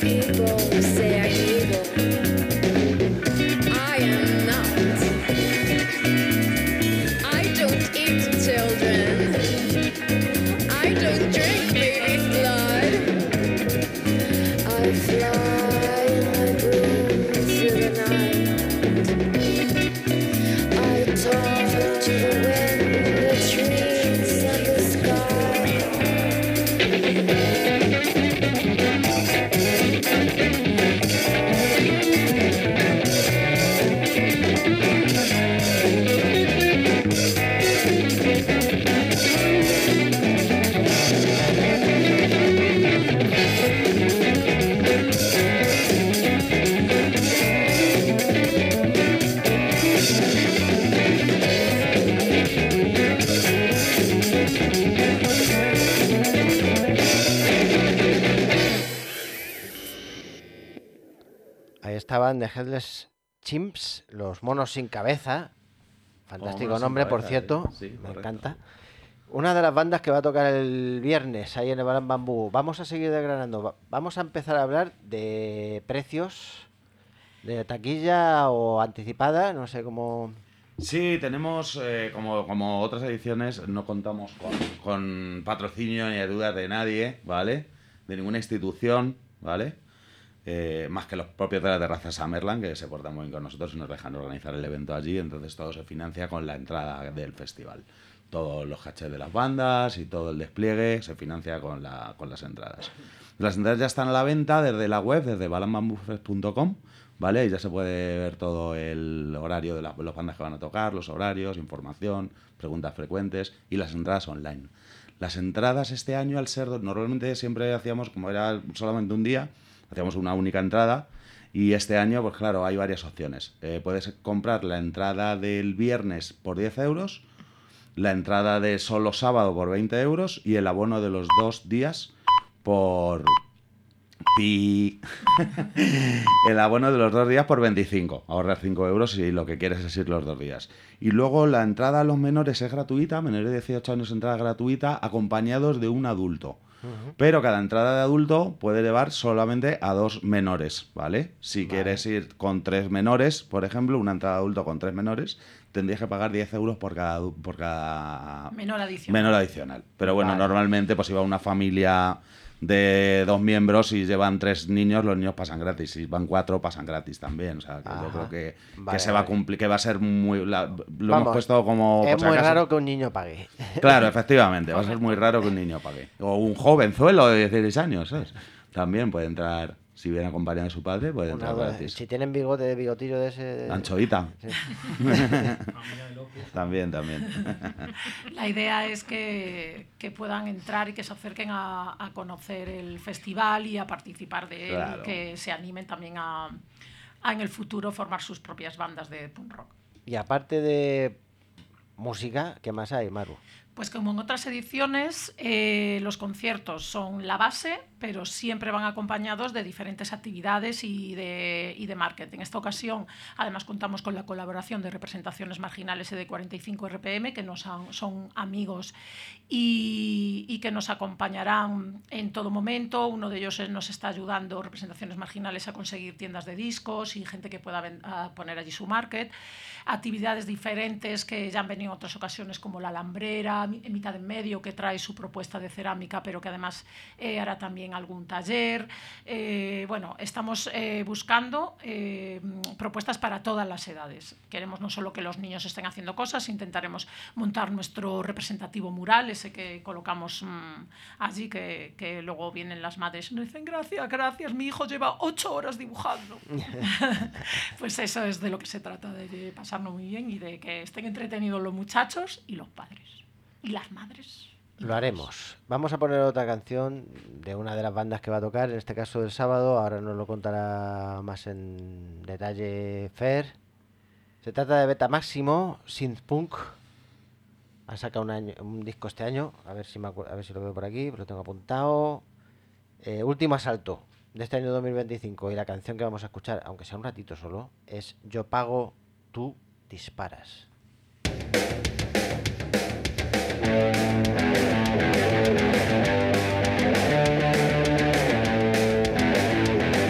people say I'm evil. I am not. I don't eat children. I don't drink baby's blood. I fly in my broom through the night. I talk to the wind, the trees, and the sky. Ahí estaban The Headless Chimps, los monos sin cabeza. Fantástico Monos sin nombre, por cabeza, cierto. sí, sí, me correcto. encanta. Una de las bandas que va a tocar el viernes ahí en el Balán Bambú. Vamos a seguir desgranando. Va- Vamos a empezar a hablar de precios de taquilla o anticipada, no sé cómo. Sí, tenemos, eh, como, como otras ediciones, no contamos con, con patrocinio ni ayuda de nadie, ¿vale? De ninguna institución, ¿vale? Eh, más que los propios de la terraza Summerland, que se portan muy bien con nosotros y nos dejan organizar el evento allí, entonces todo se financia con la entrada del festival. Todos los cachés de las bandas y todo el despliegue se financia con, la, con las entradas. Las entradas ya están a la venta desde la web, desde balanbambufest punto com, ¿vale? Ahí ya se puede ver todo el horario de las, las bandas que van a tocar, los horarios, información, preguntas frecuentes y las entradas online. Las entradas este año, al ser, normalmente siempre hacíamos, como era solamente un día, hacíamos una única entrada y este año, pues claro, hay varias opciones. Eh, puedes comprar la entrada del viernes por diez euros, la entrada de solo sábado por veinte euros y el abono de los dos días por... Pi... el abono de los dos días por veinticinco. Ahorrar cinco euros si lo que quieres es ir los dos días. Y luego la entrada a los menores es gratuita, menores de dieciocho años entrada gratuita, acompañados de un adulto. Pero cada entrada de adulto puede llevar solamente a dos menores, ¿vale? Si Vale. quieres ir con tres menores, por ejemplo, una entrada de adulto con tres menores, tendrías que pagar diez euros por cada, adu- por cada Menor adicional. menor adicional. Pero bueno, Vale. normalmente pues si va una familia de dos miembros y llevan tres niños, los niños pasan gratis. Si van cuatro, pasan gratis también. O sea, que Ajá. yo creo que, Vale, que se va a vale. cumplir, que va a ser muy... la- lo Vamos, hemos puesto como... Es por si muy acaso. raro que un niño pague. Claro, efectivamente. Va a ser muy raro que un niño pague. O un jovenzuelo de dieciséis años, ¿sabes? También puede entrar, si viene acompañado de su padre, puede Una entrar duda, gratis. si tienen bigote de bigotillo de ese. Anchoita. Sí. Familia de locos. También, también. La idea es que, que puedan entrar y que se acerquen a, a conocer el festival y a participar de él, Claro. y que se animen también a, a en el futuro formar sus propias bandas de punk rock. Y aparte de música, ¿qué más hay, Maru? Pues como en otras ediciones, eh, los conciertos son la base, pero siempre van acompañados de diferentes actividades y de, y de marketing. En esta ocasión, además, contamos con la colaboración de Representaciones Marginales y de cuarenta y cinco R P M, que nos han- son amigos y, y que nos acompañarán en todo momento. Uno de ellos eh, nos está ayudando, Representaciones Marginales, a conseguir tiendas de discos y gente que pueda ven- a poner allí su market. Actividades diferentes que ya han venido en otras ocasiones, como la Alambrera, Mi- Mitad en Medio, que trae su propuesta de cerámica, pero que además eh, hará también algún taller. Eh, bueno, estamos eh, buscando eh, propuestas para todas las edades. Queremos no solo que los niños estén haciendo cosas, intentaremos montar nuestro representativo mural, ese que colocamos mmm, allí, que, que luego vienen las madres y nos dicen, gracias, gracias, mi hijo lleva ocho horas dibujando. Pues eso es de lo que se trata, de, de pasarlo muy bien y de que estén entretenidos los muchachos y los padres. Y las madres. Lo haremos. Vamos a poner otra canción de una de las bandas que va a tocar, en este caso el sábado. Ahora nos lo contará más en detalle Fer. Se trata de Beta Máximo, Synth Punk. Ha sacado un, año, un disco este año. A ver si me acu- a ver si lo veo por aquí, lo tengo apuntado. Eh, Último Asalto, de este año dos mil veinticinco. Y la canción que vamos a escuchar, aunque sea un ratito solo, es Yo pago, tú disparas. Yo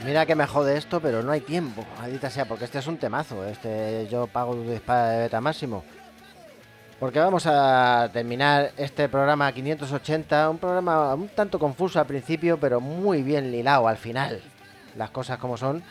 Mira que me jode esto, pero no hay tiempo, maldita sea, porque este es un temazo. Este yo pago de espada de beta máximo. Porque vamos a terminar este programa quinientos ochenta, un programa un tanto confuso al principio, pero muy bien hilado al final. Las cosas como son.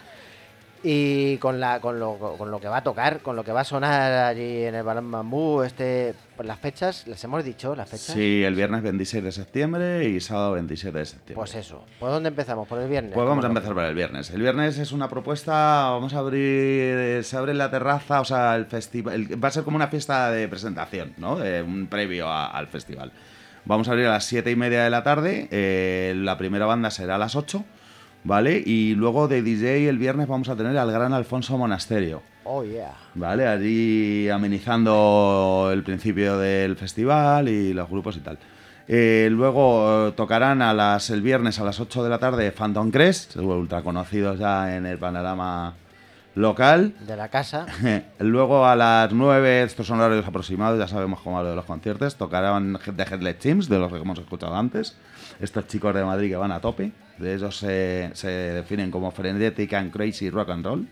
Y con la con lo, con lo que va a tocar, con lo que va a sonar allí en el Balán Bambú, este, pues las fechas, ¿les hemos dicho las fechas? Sí, el viernes veintiséis de septiembre y sábado veintisiete de septiembre. Pues eso. ¿Por dónde empezamos? ¿Por el viernes? Pues vamos a ¿Cómo empezar por el viernes. El viernes es una propuesta, vamos a abrir, se abre la terraza, o sea, el festival, va a ser como una fiesta de presentación, ¿no? De un previo a- al festival. Vamos a abrir a las siete y media de la tarde, eh, la primera banda será a las ocho, ¿vale? Y luego de D J el viernes vamos a tener al gran Alfonso Monasterio, Oh, yeah. ¿vale? Allí amenizando el principio del festival y los grupos y tal. Eh, luego eh, tocarán a las, el viernes a las ocho de la tarde Phantom Crest, ultra conocidos ya en el panorama local. De la casa. Luego a las nueve, estos son horarios aproximados, ya sabemos cómo lo de los conciertos, tocarán The Headless Chimps, de los que hemos escuchado antes. Estos chicos de Madrid que van a tope, de ellos se, se definen como Frenetic and Crazy Rock and Roll.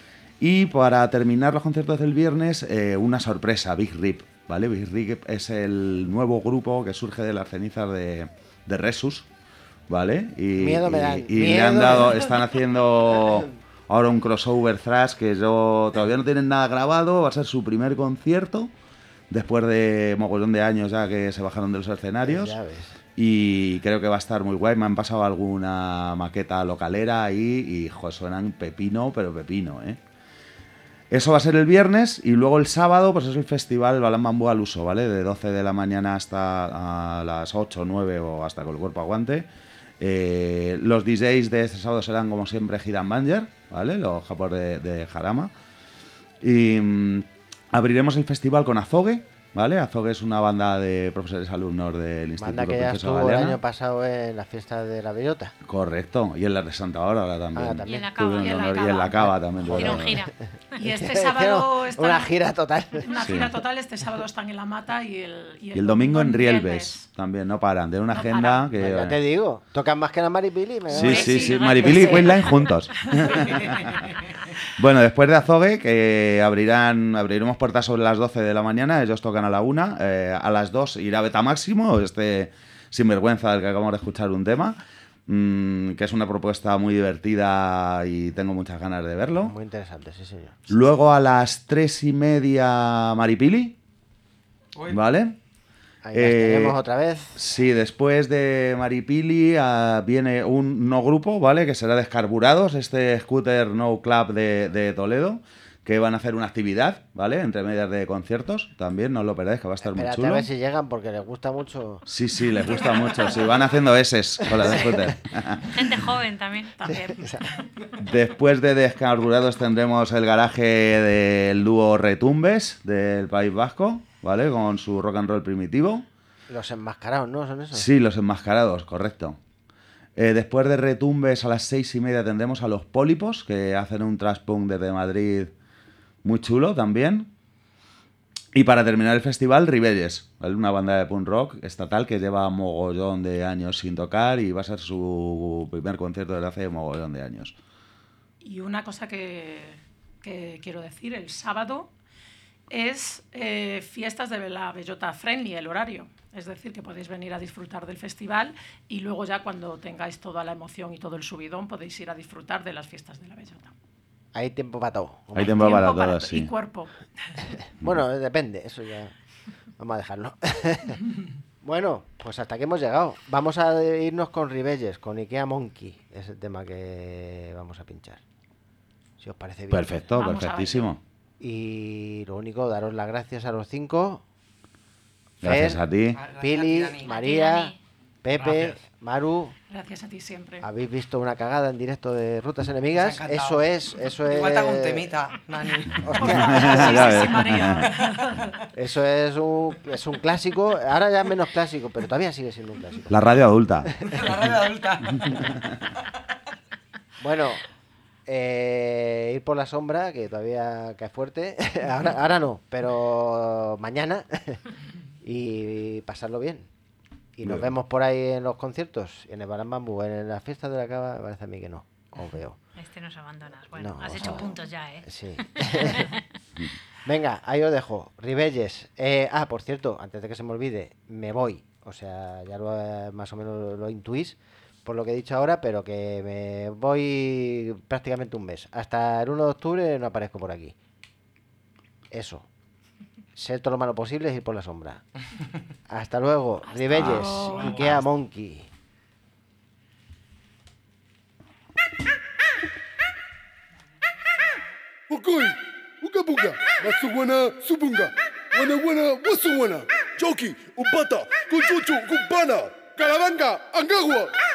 Y para terminar los conciertos del viernes, eh, una sorpresa, Big Rip, ¿vale? Big Rip es el nuevo grupo que surge de las cenizas de, de Resus, ¿vale? Y, Miedo me y- dan, y le miedo han me dado, dan. están haciendo ahora un crossover thrash que yo todavía no tienen nada grabado, va a ser su primer concierto después de mogollón de años ya que se bajaron de los escenarios. Ya ves. Y creo que va a estar muy guay. Me han pasado alguna maqueta localera ahí y jo, suenan pepino, pero pepino, ¿eh? Eso va a ser el viernes y luego el sábado pues es el festival Balán Bambú al uso, ¿vale? De doce de la mañana hasta a las ocho o nueve o hasta que el cuerpo aguante. Eh, los D Js de este sábado serán como siempre Hidan Banger, ¿vale? Los japos de, de Jarama. Y mm, abriremos el festival con Azogue, ¿vale? Azogue es una banda de profesores alumnos del Instituto Banda que ya Princesa estuvo el Galeana. año pasado en la fiesta de la Bellota. Correcto, y en la de Santa Bárbara también. Ah, también. Y en la Cava. Tuvieron Y en la honor- y en Cava. la Cava también. Hicieron tuvieron- gira. Y este sábado están, Una gira total. una Sí. gira total, este sábado están en La Mata y el, Y el domingo en Rielves. Rielves también, no paran. De una No agenda paran. que... Pues ya te digo, tocan más que la Maripili. Me Sí, Hombre, sí, sí, sí, ¿verdad? Maripili y Sí. Queenline juntos. Bueno, después de Azogue, que abrirán, abriremos puertas sobre las doce de la mañana, ellos tocan a la una, eh, a las dos irá Beta Máximo, este sinvergüenza del que acabamos de escuchar un tema, mm, que es una propuesta muy divertida y tengo muchas ganas de verlo. Muy interesante, sí, señor. Luego a las tres y media Maripili, ¿vale? Ahí las Eh, tenemos otra vez. Sí, después de Maripili ah, viene un no grupo, ¿vale? Que será Descarburados, este scooter no club de, de Toledo, que van a hacer una actividad, ¿vale? Entre medias de conciertos, también, no os lo perdáis, que va a estar Espérate muy a chulo. ver si llegan porque les gusta mucho. Sí, sí, les gusta mucho, sí, van haciendo eses con la de scooter. Gente joven también. También. Después de Descarburados tendremos el garaje del dúo Retumbes del País Vasco, ¿vale? Con su rock and roll primitivo. Los enmascarados, ¿no? ¿Son esos? Sí, los enmascarados, correcto. Eh, después de Retumbes a las seis y media tendremos a los Pólipos, que hacen un trash punk desde Madrid muy chulo también. Y para terminar el festival, Ribelles, ¿vale? Una banda de punk rock estatal que lleva mogollón de años sin tocar y va a ser su primer concierto desde hace mogollón de años. Y una cosa que, que quiero decir, el sábado es eh, fiestas de la Bellota Friendly, el horario. Es decir, que podéis venir a disfrutar del festival y luego ya cuando tengáis toda la emoción y todo el subidón podéis ir a disfrutar de las fiestas de la Bellota. Hay tiempo para todo. Hay tiempo para Tiempo todo, to- sí. Y cuerpo. Bueno, depende, eso ya. Vamos a dejarlo. Bueno, pues hasta aquí hemos llegado. Vamos a irnos con Ribelles, con Ikea Monkey. Es el tema que vamos a pinchar. Si os parece bien. Perfecto, Vamos a perfectísimo. Y lo único, daros las gracias a los cinco. Gracias Fer, a ti. Gracias, Pili, Dani. María, Dani. Pepe, Gracias. Maru. Gracias a ti siempre. Habéis visto una cagada en directo de Rutas Enemigas. Nos ha encantado. Eso es, eso es. Igual te hago un temita, Dani. Hostia, Ya Sí, sí, ves. sí, María. eso es un, es un clásico. Ahora ya es menos clásico, pero todavía sigue siendo un clásico. La radio adulta. La radio adulta. Bueno, eh, ir por la sombra, que todavía cae fuerte. ahora, ahora no, pero mañana. Y pasarlo bien. Y nos Bien. vemos por ahí en los conciertos, en el Balán Bambú, en las fiestas de la Cava, me parece a mí que no. os veo. Este nos abandonas. Bueno, No, has hecho no. puntos ya, ¿eh? Sí. Venga, ahí os dejo. Ribelles. Eh, ah, por cierto, antes de que se me olvide, me voy. O sea, ya lo, eh, más o menos lo intuís por lo que he dicho ahora, pero que me voy prácticamente un mes. Hasta el uno de octubre no aparezco por aquí. Eso. Ser todo lo malo posible y ir por la sombra. Hasta luego. Ribelles. luego. Ikea Monkey. Ukui, uka buka, matsuwana, subunga, wana wana, wasuwana, choki, ubata, kuchuchu, kubana, calabanga, angagua.